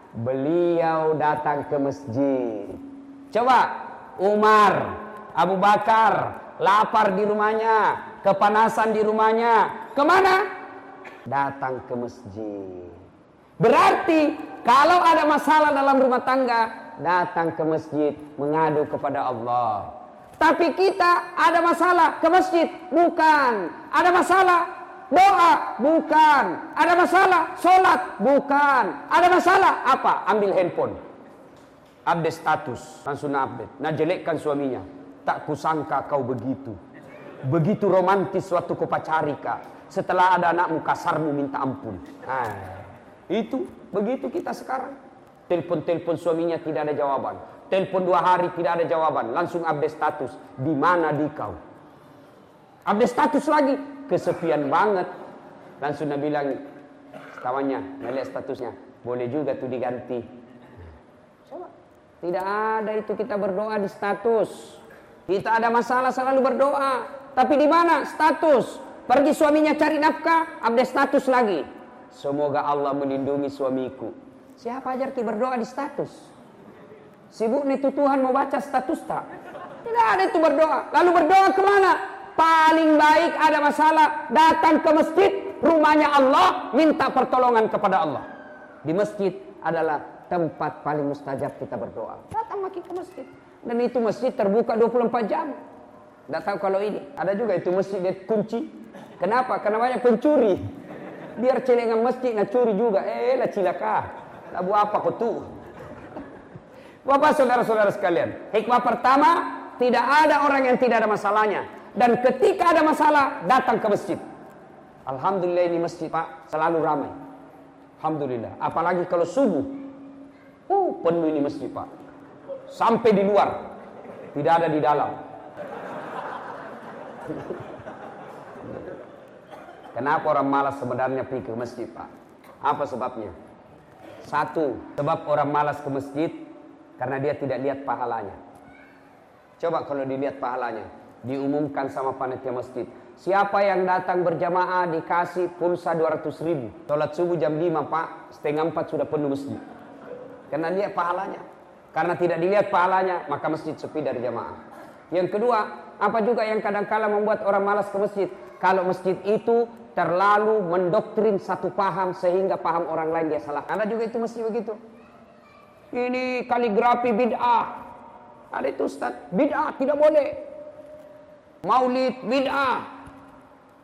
beliau datang ke masjid. Coba Umar, Abu Bakar lapar di rumahnya, kepanasan di rumahnya, kemana? Datang ke masjid. Berarti kalau ada masalah dalam rumah tangga, datang ke masjid, mengadu kepada Allah. Tapi kita ada masalah ke masjid, bukan. Ada masalah doa, bukan. Ada masalah sholat, bukan. Ada masalah apa? Ambil handphone, update status, langsung update. Nah, jelekkan suaminya. Tak kusangka kau begitu. Begitu romantis waktu kau pacari kak. Setelah ada anakmu kasarmu minta ampun. Nah, itu begitu kita sekarang. Telepon-telepon suaminya tidak ada jawaban. Telepon dua hari tidak ada jawaban. Langsung update status. Di mana di kau? Update status lagi. Kesepian banget. Langsung dia bilang, kawannya, ngeliat statusnya. Boleh juga tuh diganti. Coba. Tidak ada itu kita berdoa di status. Kita ada masalah selalu berdoa. Tapi di mana status? Pergi suaminya cari nafkah, update status lagi. Semoga Allah melindungi suamiku. Siapa ajar kita berdoa di status? Sibuk nih tuh Tuhan mau baca status tak? Tidak ada itu berdoa. Lalu berdoa kemana? Paling baik ada masalah, datang ke masjid, rumahnya Allah, minta pertolongan kepada Allah. Di masjid adalah tempat paling mustajab kita berdoa. Datang lagi ke masjid. Dan itu masjid terbuka dua puluh empat jam. Tidak tahu kalau ini. Ada juga itu masjid dia kunci. Kenapa? Karena banyak pencuri. Biar celengan masjid nak curi juga. Eh lah cilaka. Labu apa kau tuh? Bapak saudara-saudara sekalian. Hikmah pertama. Tidak ada orang yang tidak ada masalahnya. Dan ketika ada masalah, datang ke masjid. Alhamdulillah ini masjid pak selalu ramai. Alhamdulillah. Apalagi kalau subuh. Oh penuh ini masjid pak. Sampai di luar, tidak ada di dalam. Kenapa orang malas sebenarnya pergi ke masjid pak? Apa sebabnya? Satu, sebab orang malas ke masjid karena dia tidak lihat pahalanya. Coba kalau dilihat pahalanya, diumumkan sama panitia masjid. Siapa yang datang berjamaah dikasih pulsa dua ratus ribu. Sholat subuh jam lima pak, setengah empat sudah penuh masjid. Karena lihat pahalanya. Karena tidak dilihat pahalanya, maka masjid sepi dari jamaah. Yang kedua, apa juga yang kadang-kala membuat orang malas ke masjid? Kalau masjid itu terlalu mendoktrin satu paham sehingga paham orang lain dia salah. Ada juga itu masjid begitu. Ini kaligrafi bid'ah. Ada itu Ustaz, bid'ah tidak boleh. Maulid bid'ah.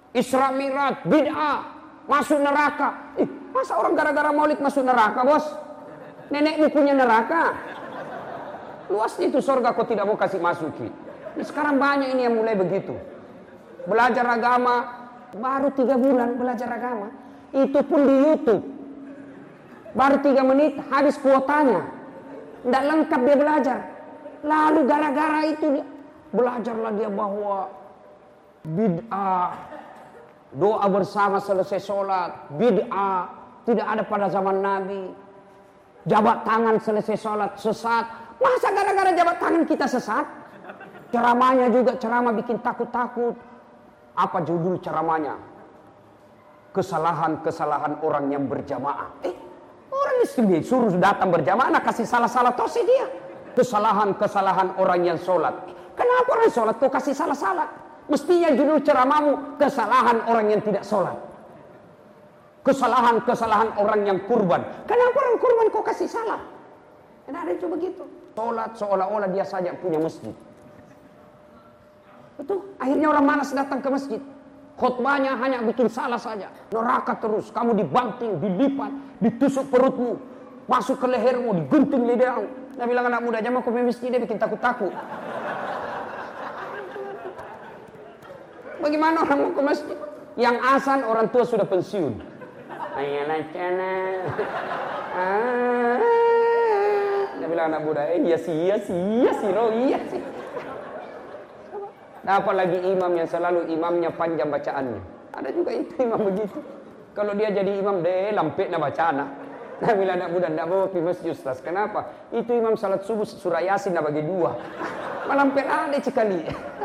Isra Mi'raj, bid'ah, masuk neraka. Ih, masa orang gara-gara maulid masuk neraka, bos? Nenekmu punya neraka. Luasnya itu surga kau tidak mau kasih masuki. Ini sekarang banyak ini yang mulai begitu. Belajar agama, baru tiga bulan belajar agama. Itu pun di YouTube. Baru tiga menit habis kuotanya. Tidak lengkap dia belajar. Lalu gara-gara itu dia, belajarlah dia bahwa bid'ah, doa bersama selesai sholat, bid'ah, tidak ada pada zaman Nabi. Jabat tangan selesai sholat, sesat. Masa gara-gara jabat tangan kita sesat? Ceramahnya juga ceramah bikin takut-takut. Apa judul ceramahnya? Kesalahan-kesalahan orang yang berjamaah. Eh, orang ini suruh datang berjamaah, nak kasih salah-salah tosi dia. Kesalahan-kesalahan orang yang sholat. Kenapa orang sholat kau kasih salah-salah? Mestinya judul ceramahmu kesalahan orang yang tidak sholat. Kesalahan-kesalahan orang yang kurban. Kenapa orang kurban kau kasih salah? Tidak ada itu begitu. Sholat seolah-olah dia saja punya masjid. Betul. Akhirnya orang malas datang ke masjid. Khutbahnya hanya bikin salah saja. Neraka terus. Kamu dibanting, dilipat, ditusuk perutmu, masuk ke lehermu, digunting lidahmu. Dia bilang anak muda jangan kau ke masjid, dia bikin takut-takut. Bagaimana orang mau ke masjid? Yang azan orang tua sudah pensiun. Ayolah cana. Dia bilang anak muda, eh iya sih, iya sih, iya sih, no, iya sih. Dapat lagi imam yang selalu imamnya panjang bacaannya. Ada juga itu imam begitu. Kalau dia jadi imam, deh lampet na bacaan. Nah, bila anak muda tidak bawa pergi masjid Ustaz. Kenapa? Itu imam salat subuh surah Yasin na bagi dua. Malampet ada sekali.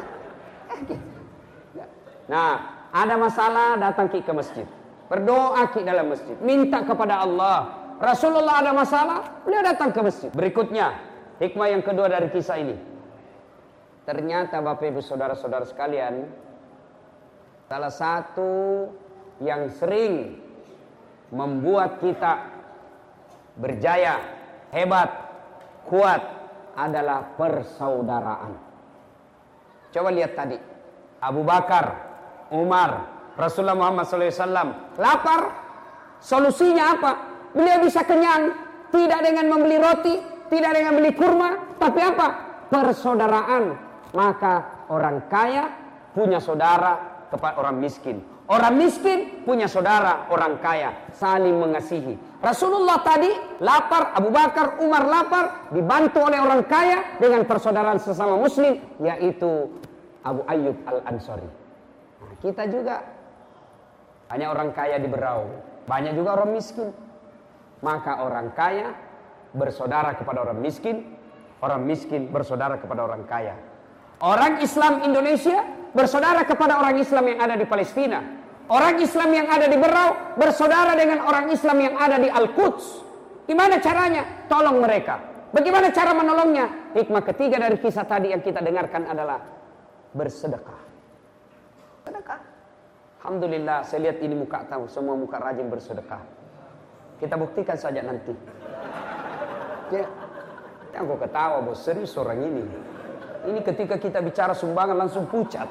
Nah, ada masalah datang ki ke masjid. Berdoa ki dalam masjid. Minta kepada Allah. Rasulullah ada masalah, beliau datang ke masjid. Berikutnya, hikmah yang kedua dari kisah ini. Ternyata Bapak Ibu Saudara-saudara sekalian, salah satu yang sering membuat kita berjaya, hebat, kuat adalah persaudaraan. Coba lihat tadi, Abu Bakar, Umar, Rasulullah Muhammad shallallahu alaihi wasallam lapar, solusinya apa? Beliau bisa kenyang, tidak dengan membeli roti, tidak dengan beli kurma, tapi apa? Persaudaraan. Maka orang kaya punya saudara kepada orang miskin. Orang miskin punya saudara orang kaya, saling mengasihi. Rasulullah tadi lapar, Abu Bakar, Umar lapar, dibantu oleh orang kaya dengan persaudaraan sesama muslim, yaitu Abu Ayyub Al-Ansari. Nah, kita juga banyak orang kaya di Berau, banyak juga orang miskin. Maka orang kaya bersaudara kepada orang miskin, orang miskin bersaudara kepada orang kaya. Orang Islam Indonesia bersaudara kepada orang Islam yang ada di Palestina. Orang Islam yang ada di Berau bersaudara dengan orang Islam yang ada di Al-Quds. Gimana caranya? Tolong mereka. Bagaimana cara menolongnya? Hikmah ketiga dari kisah tadi yang kita dengarkan adalah bersedekah. Sedekah. Alhamdulillah, saya lihat ini muka tahu, semua muka rajin bersedekah. Kita buktikan saja nanti. Ya, aku ketawa bos, serius orang ini. Ini ketika kita bicara sumbangan langsung pucat.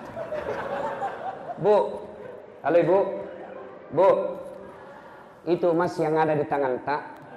Bu, halo ibu, bu, itu emas yang ada di tangan tak,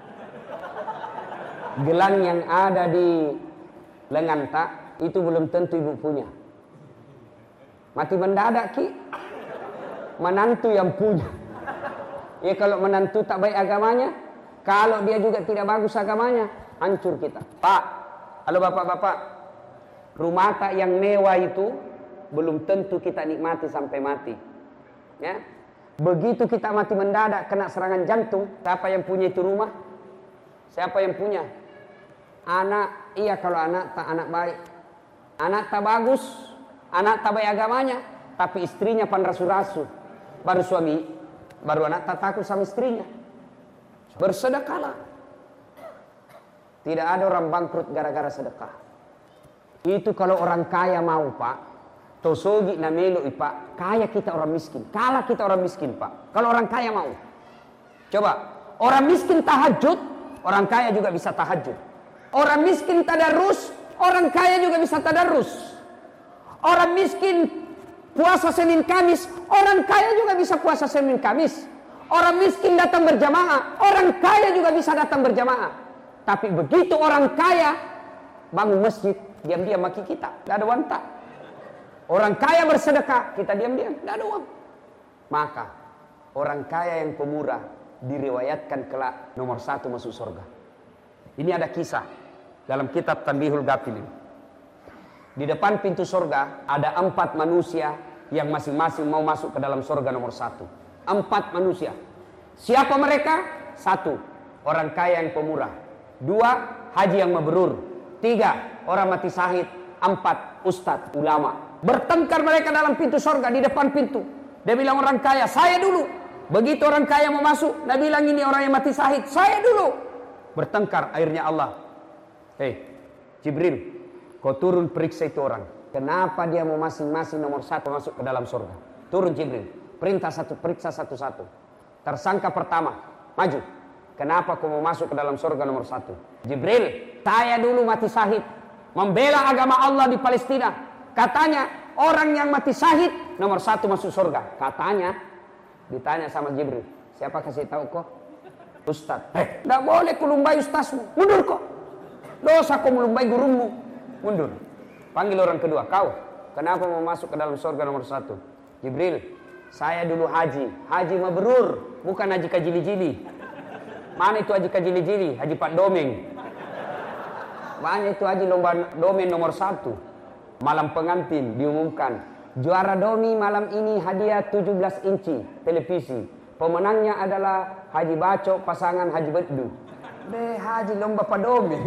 gelang yang ada di lengan tak, itu belum tentu ibu punya. Mati mendadak ki, menantu yang punya. Ya kalau menantu tak baik agamanya, kalau dia juga tidak bagus agamanya, hancur kita. Pak, halo bapak-bapak. Rumah tak yang mewah itu belum tentu kita nikmati sampai mati. Ya. Begitu kita mati mendadak kena serangan jantung, siapa yang punya itu rumah? Siapa yang punya? Anak, iya kalau anak tak anak baik. Anak tak bagus, anak tak baik agamanya, tapi istrinya panrasu-rasu. Baru suami, baru anak tak takut sama istrinya. Bersedekahlah. Tidak ada orang bangkrut gara-gara sedekah. Itu kalau orang kaya mau pak, tosogi na melo pak, kaya kita orang miskin, kalah kita orang miskin pak. Kalau orang kaya mau, coba orang miskin tahajud, orang kaya juga bisa tahajud. Orang miskin tadarus, orang kaya juga bisa tadarus. Orang miskin puasa Senin Kamis, orang kaya juga bisa puasa Senin Kamis. Orang miskin datang berjamaah, orang kaya juga bisa datang berjamaah. Tapi begitu orang kaya bangun masjid, diam-diam maki kita, tidak ada wanta. Orang kaya bersedekah, kita diam-diam, tidak ada uang. Maka orang kaya yang pemurah diriwayatkan kelak nomor satu masuk surga. Ini ada kisah dalam kitab Tanbihul Ghafilin. Di depan pintu surga ada empat manusia yang masing-masing mau masuk ke dalam surga nomor satu. Empat manusia. Siapa mereka? Satu, orang kaya yang pemurah. Dua, haji yang mabrur. Tiga, orang mati syahid. Empat, ustadz, ulama. Bertengkar mereka dalam pintu surga, di depan pintu. Dia bilang orang kaya, saya dulu. Begitu orang kaya mau masuk, dia bilang ini orang yang mati syahid, saya dulu. Bertengkar, akhirnya Allah, hei Jibril, kau turun periksa itu orang. Kenapa dia mau masing-masing nomor satu masuk ke dalam surga? Turun Jibril, perintah satu, periksa satu-satu. Tersangka pertama, maju. Kenapa kau mau masuk ke dalam surga nomor satu? Jibril, saya dulu mati syahid, membela agama Allah di Palestina. Katanya orang yang mati syahid nomor satu masuk surga. Katanya, ditanya sama Jibril, siapa kasih tahu kok? Ustaz. Eh, tidak boleh kulumbai ustazmu. Mundur kok. Dosa kau melumbai gurumu. Mundur. Panggil orang kedua. Kau, kenapa mau masuk ke dalam surga nomor satu? Jibril, saya dulu haji. Haji mabrur, bukan haji kajili-jili. Mana itu haji kajili-jili? Haji Pak Domeng. Mana itu haji lomba domen nomor satu? Malam pengantin diumumkan. Juara domi malam ini hadiah tujuh belas inci televisi. Pemenangnya adalah Haji Baco pasangan Haji Bedu. Deh haji lomba padome.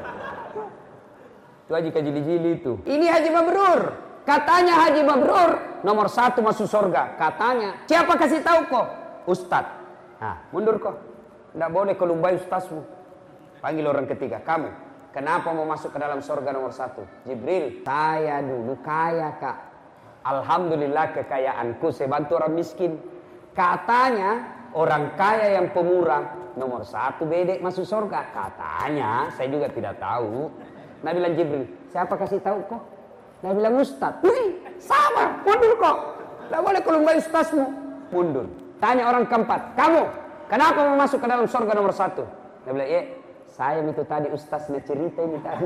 Itu haji kajili-jili itu. Ini haji mabrur. Katanya haji mabrur nomor satu masuk surga. Katanya. Siapa kasih tahu kok? Ustadz. Nah, mundur kok. Tidak boleh kelumbai ustazmu. Panggil orang ketiga. Kamu. Kenapa mau masuk ke dalam surga nomor satu? Jibril. Saya dulu kaya kak. Alhamdulillah kekayaanku. Saya bantu orang miskin. Katanya orang kaya yang pemurah nomor satu bedek masuk surga. Katanya, saya juga tidak tahu. Nabi bilang Jibril, siapa kasih tahu kok? Nabi bilang Ustadz. Wih, sama, mundur kok. Tidak boleh kelumbai ustazmu. Mundur. Tanya orang keempat, kamu kenapa mau masuk ke dalam surga nomor satu? Nabi bilang, eh, saya itu tadi ustaznya cerita ini tadi.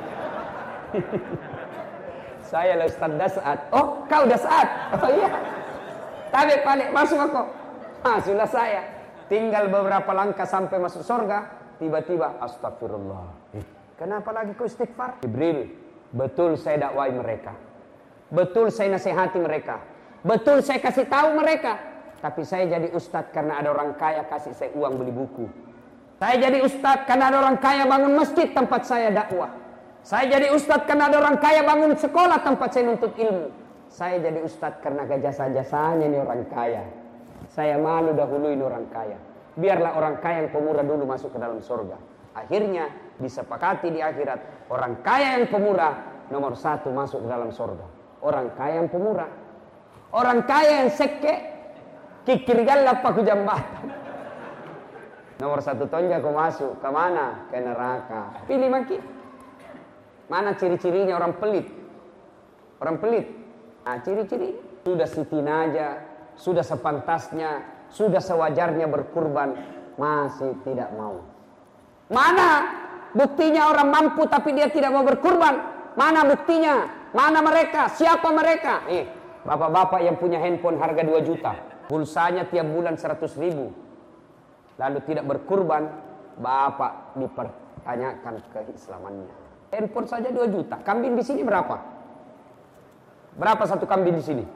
Saya lah Ustadz Dasat. Oh, kau Dasat? Oh iya. Tapi balik masuk aku. Ah, sudah saya. Tinggal beberapa langkah sampai masuk surga. Tiba-tiba astagfirullah. Eh, kenapa lagi kau istighfar? Jibril, betul saya dakwai mereka. Betul saya nasihati mereka. Betul saya kasih tahu mereka. Tapi saya jadi ustadz karena ada orang kaya kasih saya uang beli buku. Saya jadi ustadz karena ada orang kaya bangun masjid tempat saya dakwah. Saya jadi ustadz karena ada orang kaya bangun sekolah tempat saya nuntut ilmu. Saya jadi ustadz karena jasa-jasanya ini orang kaya. Saya malu dahului ini orang kaya. Biarlah orang kaya yang pemurah dulu masuk ke dalam surga. Akhirnya disepakati di akhirat. Orang kaya yang pemurah nomor satu masuk ke dalam surga. Orang kaya yang pemurah. Orang kaya yang seke kikir galap paku jambatan. Nomor satu tonja kau masuk. Kemana? Ke neraka. Pilih maki. Mana ciri-cirinya orang pelit? Orang pelit. Nah, ciri-ciri sudah siti naja, sudah sepantasnya, sudah sewajarnya berkurban, masih tidak mau. Mana buktinya orang mampu tapi dia tidak mau berkurban? Mana buktinya? Mana mereka? Siapa mereka? Eh, bapak-bapak yang punya handphone harga dua juta, pulsanya tiap bulan seratus ribu, lalu tidak berkurban, bapak dipertanyakan keislamannya. Handphone saja dua juta, kambing di sini berapa? Berapa satu kambing di sini?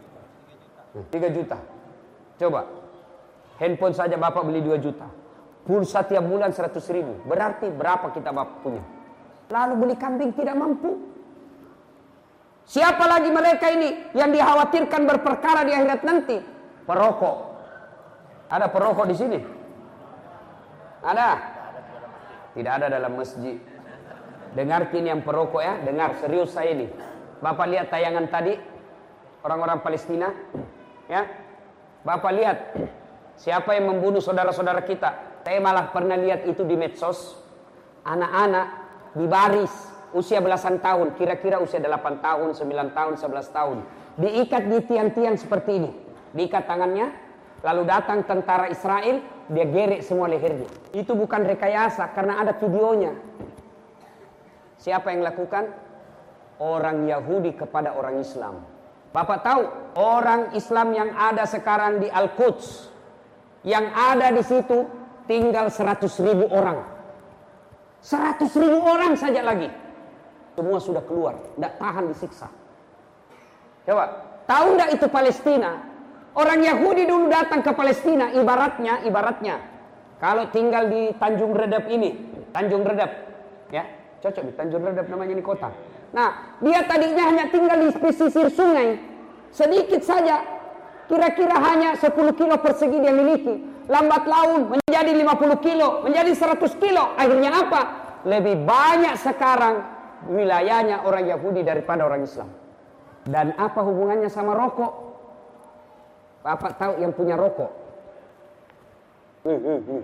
tiga juta. Coba. Handphone saja bapak beli dua juta. Pulsa tiap bulan seratus ribu. Berarti berapa kita bapak punya? Lalu beli kambing tidak mampu. Siapa lagi mereka ini yang dikhawatirkan berperkara di akhirat nanti? Perokok. Ada perokok di sini? Ada? Tidak ada dalam masjid. Dengar kini yang perokok ya. Dengar serius saya ini. Bapak lihat tayangan tadi orang-orang Palestina, ya. Bapak lihat siapa yang membunuh saudara-saudara kita. Saya malah pernah lihat itu di medsos. Anak-anak di baris usia belasan tahun, kira-kira usia delapan tahun, sembilan tahun, sebelas tahun. Diikat di tiang-tiang seperti ini. Diikat tangannya, lalu datang tentara Israel, dia gerek semua lehernya. Itu bukan rekayasa, karena ada videonya. Siapa yang lakukan? Orang Yahudi kepada orang Islam. Bapak tahu, orang Islam yang ada sekarang di Al-Quds, yang ada di situ tinggal seratus ribu orang. seratus ribu orang saja lagi. Semua sudah keluar, tidak tahan disiksa. Coba, tahu tidak itu Palestina? Orang Yahudi dulu datang ke Palestina, ibaratnya, ibaratnya, kalau tinggal di Tanjung Redap ini, Tanjung Redap, ya, cocok di Tanjung Redap namanya ini kota. Nah, dia tadinya hanya tinggal di pesisir sungai, sedikit saja, kira-kira hanya sepuluh kilo persegi dia miliki. Lambat laun menjadi lima puluh kilo, menjadi seratus kilo. Akhirnya apa? Lebih banyak sekarang wilayahnya orang Yahudi daripada orang Islam. Dan apa hubungannya sama rokok? Bapak tahu yang punya rokok? Hmm, hmm, hmm.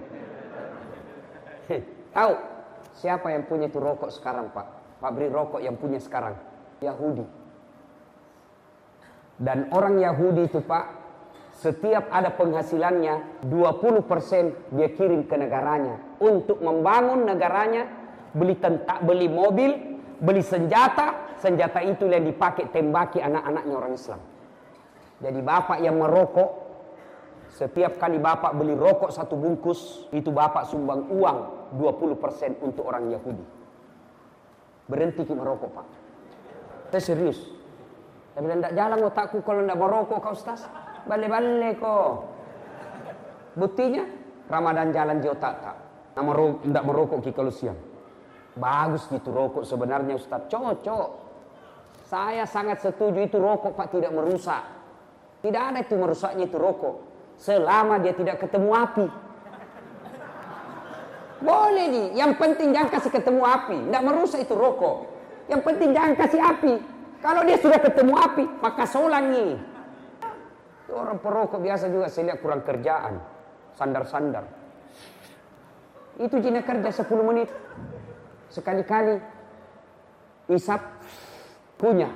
Tahu siapa yang punya itu rokok sekarang, Pak? Pabrik rokok yang punya sekarang Yahudi. Dan orang Yahudi itu, Pak, setiap ada penghasilannya dua puluh persen dia kirim ke negaranya untuk membangun negaranya, beli tentak, beli mobil, beli senjata. Senjata itu yang dipakai tembaki anak-anaknya orang Islam. Jadi bapak yang merokok, setiap kali bapak beli rokok satu bungkus, itu bapak sumbang uang dua puluh persen untuk orang Yahudi. Berhenti kita merokok, Pak. Saya serius. Saya bilang, tidak jalan otakku kalau tidak merokok, kau Ustaz. Balik-balik kok. Buktinya, Ramadan jalan di otak tak. Tidak merokok kita kalau siang. Bagus gitu rokok sebenarnya Ustaz. Cocok. Saya sangat setuju itu rokok, Pak, tidak merusak. Tidak ada itu merusaknya itu rokok. Selama dia tidak ketemu api. Boleh nih, yang penting jangan kasih ketemu api. Tidak merusak itu rokok. Yang penting jangan kasih api. Kalau dia sudah ketemu api, maka solangi. Orang perokok biasa juga saya lihat kurang kerjaan. Sandar-sandar. Itu jenis kerja sepuluh menit. Sekali-kali isap, kunyah.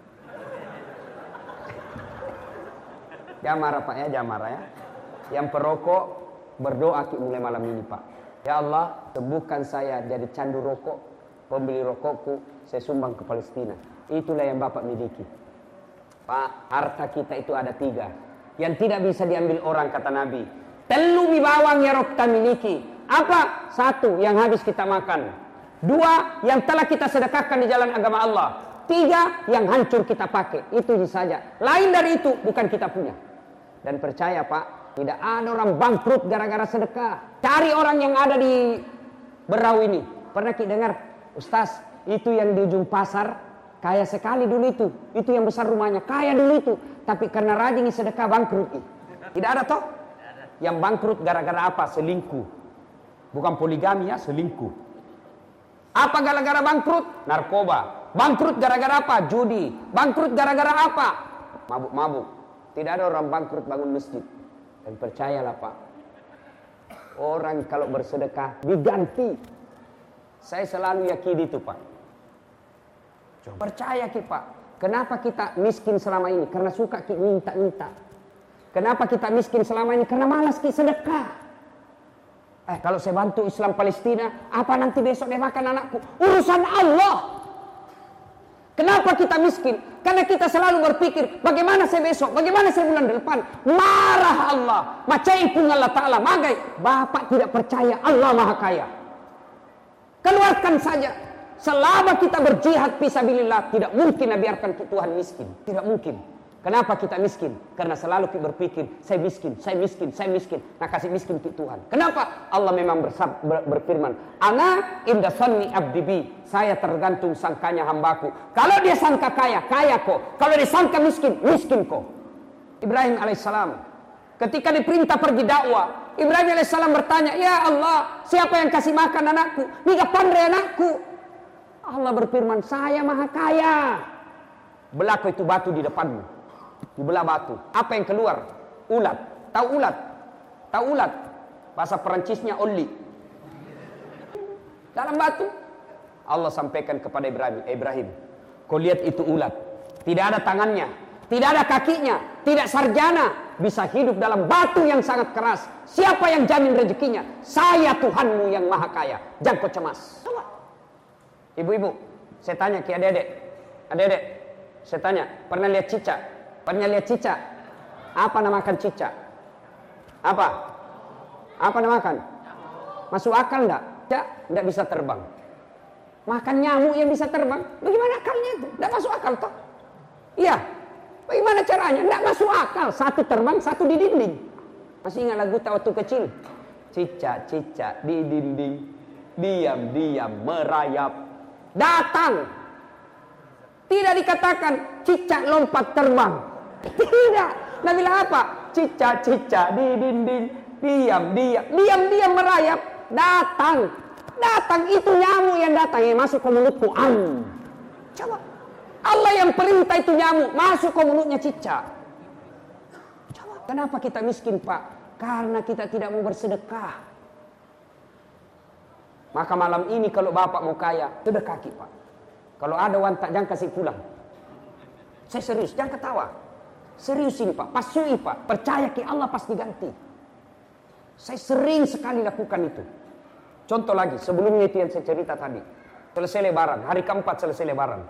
Jangan marah, Pak, ya, jangan marah, ya. Yang perokok berdoa mulai malam ini, Pak. Ya Allah, sembuhkan saya jadi candu rokok, pembeli rokokku, saya sumbang ke Palestina. Itulah yang Bapak miliki. Pak, harta kita itu ada tiga. Yang tidak bisa diambil orang, kata Nabi. Telu bawang ya rok kita miliki. Apa? Satu, yang habis kita makan. Dua, yang telah kita sedekahkan di jalan agama Allah. Tiga, yang hancur kita pakai. Itu saja. Lain dari itu, bukan kita punya. Dan percaya, Pak, tidak ada orang bangkrut gara-gara sedekah. Cari orang yang ada di Berau ini. Pernah kita dengar, Ustaz, itu yang di ujung pasar, kaya sekali dulu itu. Itu yang besar rumahnya, kaya dulu itu. Tapi karena rajin sedekah bangkrut. Tidak ada toh? Yang bangkrut gara-gara apa? Selingkuh. Bukan poligami, ya, selingkuh. Apa gara-gara bangkrut? Narkoba. Bangkrut gara-gara apa? Judi. Bangkrut gara-gara apa? Mabuk-mabuk. Tidak ada orang bangkrut bangun masjid. Dan percayalah, Pak, orang kalau bersedekah diganti. Saya selalu yakin itu, Pak. Coba. Percaya kita, Pak. Kenapa kita miskin selama ini? Karena suka kita minta-minta. Kenapa kita miskin selama ini? Karena malas kita sedekah. Eh, kalau saya bantu Islam Palestina, apa nanti besok dia makan anakku? Urusan Allah. Kenapa kita miskin? Karena kita selalu berpikir, bagaimana saya besok? Bagaimana saya bulan depan? Marah Allah. Macai pun Allah Ta'ala. Magai. Bapak tidak percaya Allah Maha Kaya. Keluarkan saja. Selama kita berjihad fisabilillah, tidak mungkin biarkan Tuhan miskin. Tidak mungkin. Kenapa kita miskin? Karena selalu kita berpikir, saya miskin, saya miskin, saya miskin. Nah, kasih miskin ke Tuhan. Kenapa? Allah memang bersab, ber, berfirman, Ana inda sanni abdi bi. Saya tergantung sangkanya hambaku. Kalau dia sangka kaya, kaya kok. Kalau dia sangka miskin, miskin kok. Ibrahim alaihissalam, ketika diperintah pergi dakwah, Ibrahim alaihissalam bertanya, ya Allah, siapa yang kasih makan anakku? Nika pandai anakku. Allah berfirman, saya maha kaya. Belah itu batu di depanmu. Dibelah batu. Apa yang keluar? Ulat. Tahu ulat? Tahu ulat? Bahasa Perancisnya oli. Dalam batu. Allah sampaikan kepada Ibrahim, Ibrahim, kau lihat itu ulat, tidak ada tangannya, tidak ada kakinya, tidak sarjana, bisa hidup dalam batu yang sangat keras. Siapa yang jamin rezekinya? Saya Tuhanmu yang maha kaya. Jangan kau cemas. Coba. Ibu-ibu, saya tanya ke adik-adik, adik-adik, saya tanya, pernah lihat cicak? Pernah lihat cicak? Apa namakan cicak? Apa? Apa namakan? Masuk akal enggak? Tidak, tidak bisa terbang. Makan nyamuk yang bisa terbang. Bagaimana akalnya itu? Tidak masuk akal toh. Iya. Bagaimana caranya? Tidak masuk akal. Satu terbang, satu di dinding. Masih ingat lagu tak waktu kecil? Cicak-cicak di dinding, diam-diam merayap. Datang. Tidak dikatakan cicak lompat terbang. Tidak. Nah bilang apa? Cicak-cicak di dinding, diam-diam, diam-diam merayap. Datang. Datang itu nyamuk yang datang yang masuk ke mulutku. Am. Coba. Allah yang perintah itu nyamuk masuk ke mulutnya cicak. Coba. Kenapa kita miskin, Pak? Karena kita tidak mau bersedekah. Maka malam ini kalau Bapak mau kaya, sedekah Pak. Kalau ada wantak jangan kasih pulang. Saya serius, jangan ketawa. Serius ini Pak, pasui Pak. Percaya ke Allah pasti ganti. Saya sering sekali lakukan itu. Contoh lagi, sebelumnya itu yang saya cerita tadi. Selesai lebaran, hari keempat selesai lebaran.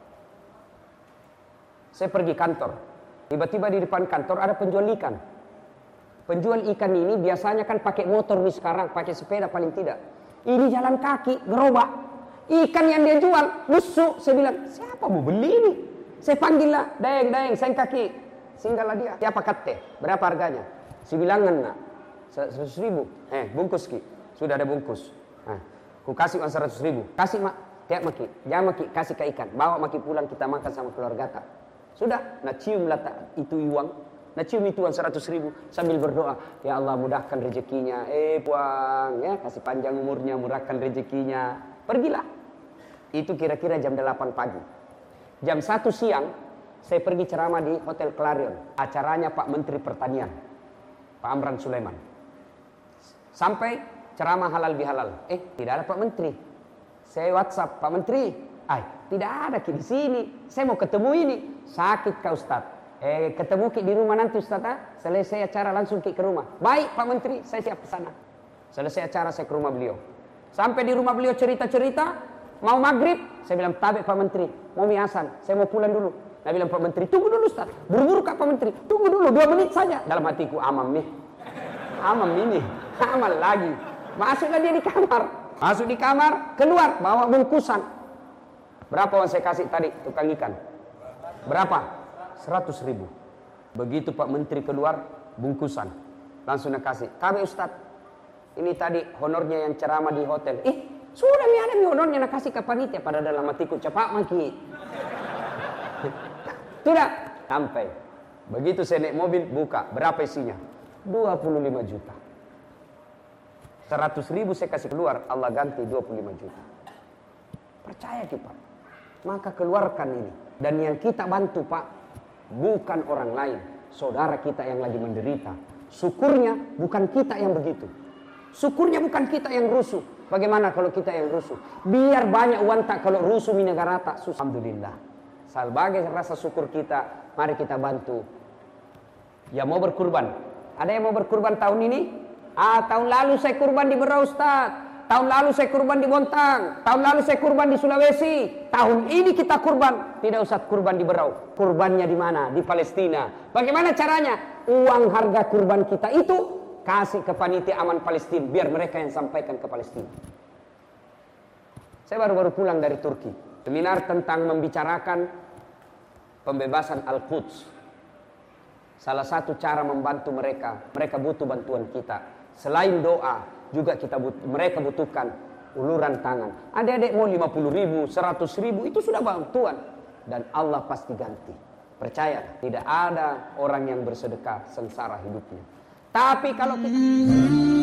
Saya pergi kantor. Tiba-tiba di depan kantor ada penjual ikan. Penjual ikan ini biasanya kan pakai motor nih sekarang, pakai sepeda paling tidak. Ini jalan kaki, gerobak. Ikan yang dia jual, busuk. Saya bilang, siapa mau beli ini? Saya panggil lah, daeng, daeng, sayang kaki. Singgahlah dia. Siapa kate? Berapa harganya? Si bilangan nak. Seratus ribu. Eh, bungkus ki. Sudah ada bungkus. Nah, ku kasih uang seratus ribu. Kasih mak, tiap maki. Jangan maki, kasih ke ikan. Bawa maki pulang kita makan sama keluarga tak. Sudah, nak cium lah itu uang. Nak cium itu uang seratus ribu. Sambil berdoa. Ya Allah mudahkan rezekinya. Eh puang, ya kasih panjang umurnya, murahkan rezekinya. Pergilah. Itu kira-kira jam delapan pagi. Jam satu siang, saya pergi ceramah di Hotel Clarion. Acaranya Pak Menteri Pertanian. Pak Amran Sulaiman. Sampai ceramah halal bihalal. Eh, tidak ada Pak Menteri. Saya WhatsApp, Pak Menteri. Ay, tidak ada ki di sini. Saya mau ketemu ini. Sakit kau Ustaz. Eh, ketemu ki di rumah nanti Ustaz. Ah? Selesai acara langsung ki ke rumah. Baik Pak Menteri, saya siap ke sana. Selesai acara saya ke rumah beliau. Sampai di rumah beliau cerita-cerita. Mau maghrib, saya bilang tabik Pak Menteri. Mau mie asan, saya mau pulang dulu. Saya bilang Pak Menteri, tunggu dulu Ustaz. Buru-buru Kak Pak Menteri. Tunggu dulu, dua menit saja. Dalam hatiku, amam nih. Amam ini. Amal lagi. Masuklah dia di kamar. Masuk di kamar, keluar, bawa bungkusan. Berapa yang saya kasih tadi tukang ikan? Berapa? Seratus ribu. Begitu Pak Menteri keluar, bungkusan. Langsung nak kasih. Kami Ustaz, ini tadi honornya yang ceramah di hotel. Eh, sudah nih ada honornya nak kasih ke panitia. Pada dalam hatiku, cepat maki. Tidak, sampai. Begitu saya naik mobil, buka. Berapa isinya? dua puluh lima juta. seratus ribu saya kasih keluar, Allah ganti dua puluh lima juta. Percaya kita, Pak. Maka keluarkan ini. Dan yang kita bantu Pak, bukan orang lain. Saudara kita yang lagi menderita. Syukurnya bukan kita yang begitu. Syukurnya bukan kita yang rusuh. Bagaimana kalau kita yang rusuh? Biar banyak uang tak, kalau rusuh di negara tak susah. Alhamdulillah. Sebagai rasa syukur kita, mari kita bantu. Ya mau berkurban. Ada yang mau berkurban tahun ini? Ah, tahun lalu saya kurban di Berau Ustaz. Tahun lalu saya kurban di Bontang. Tahun lalu saya kurban di Sulawesi. Tahun ini kita kurban. Tidak usah kurban di Berau. Kurbannya di mana? Di Palestina. Bagaimana caranya? Uang harga kurban kita itu kasih ke panitia aman Palestina. Biar mereka yang sampaikan ke Palestina. Saya baru-baru pulang dari Turki. Seminar tentang membicarakan pembebasan Al-Quds. Salah satu cara membantu mereka. Mereka butuh bantuan kita. Selain doa, juga kita but, mereka butuhkan uluran tangan. Adik-adik mau lima puluh ribu, seratus ribu, itu sudah bantuan. Dan Allah pasti ganti. Percaya, tidak ada orang yang bersedekah sengsara hidupnya. Tapi kalau kita...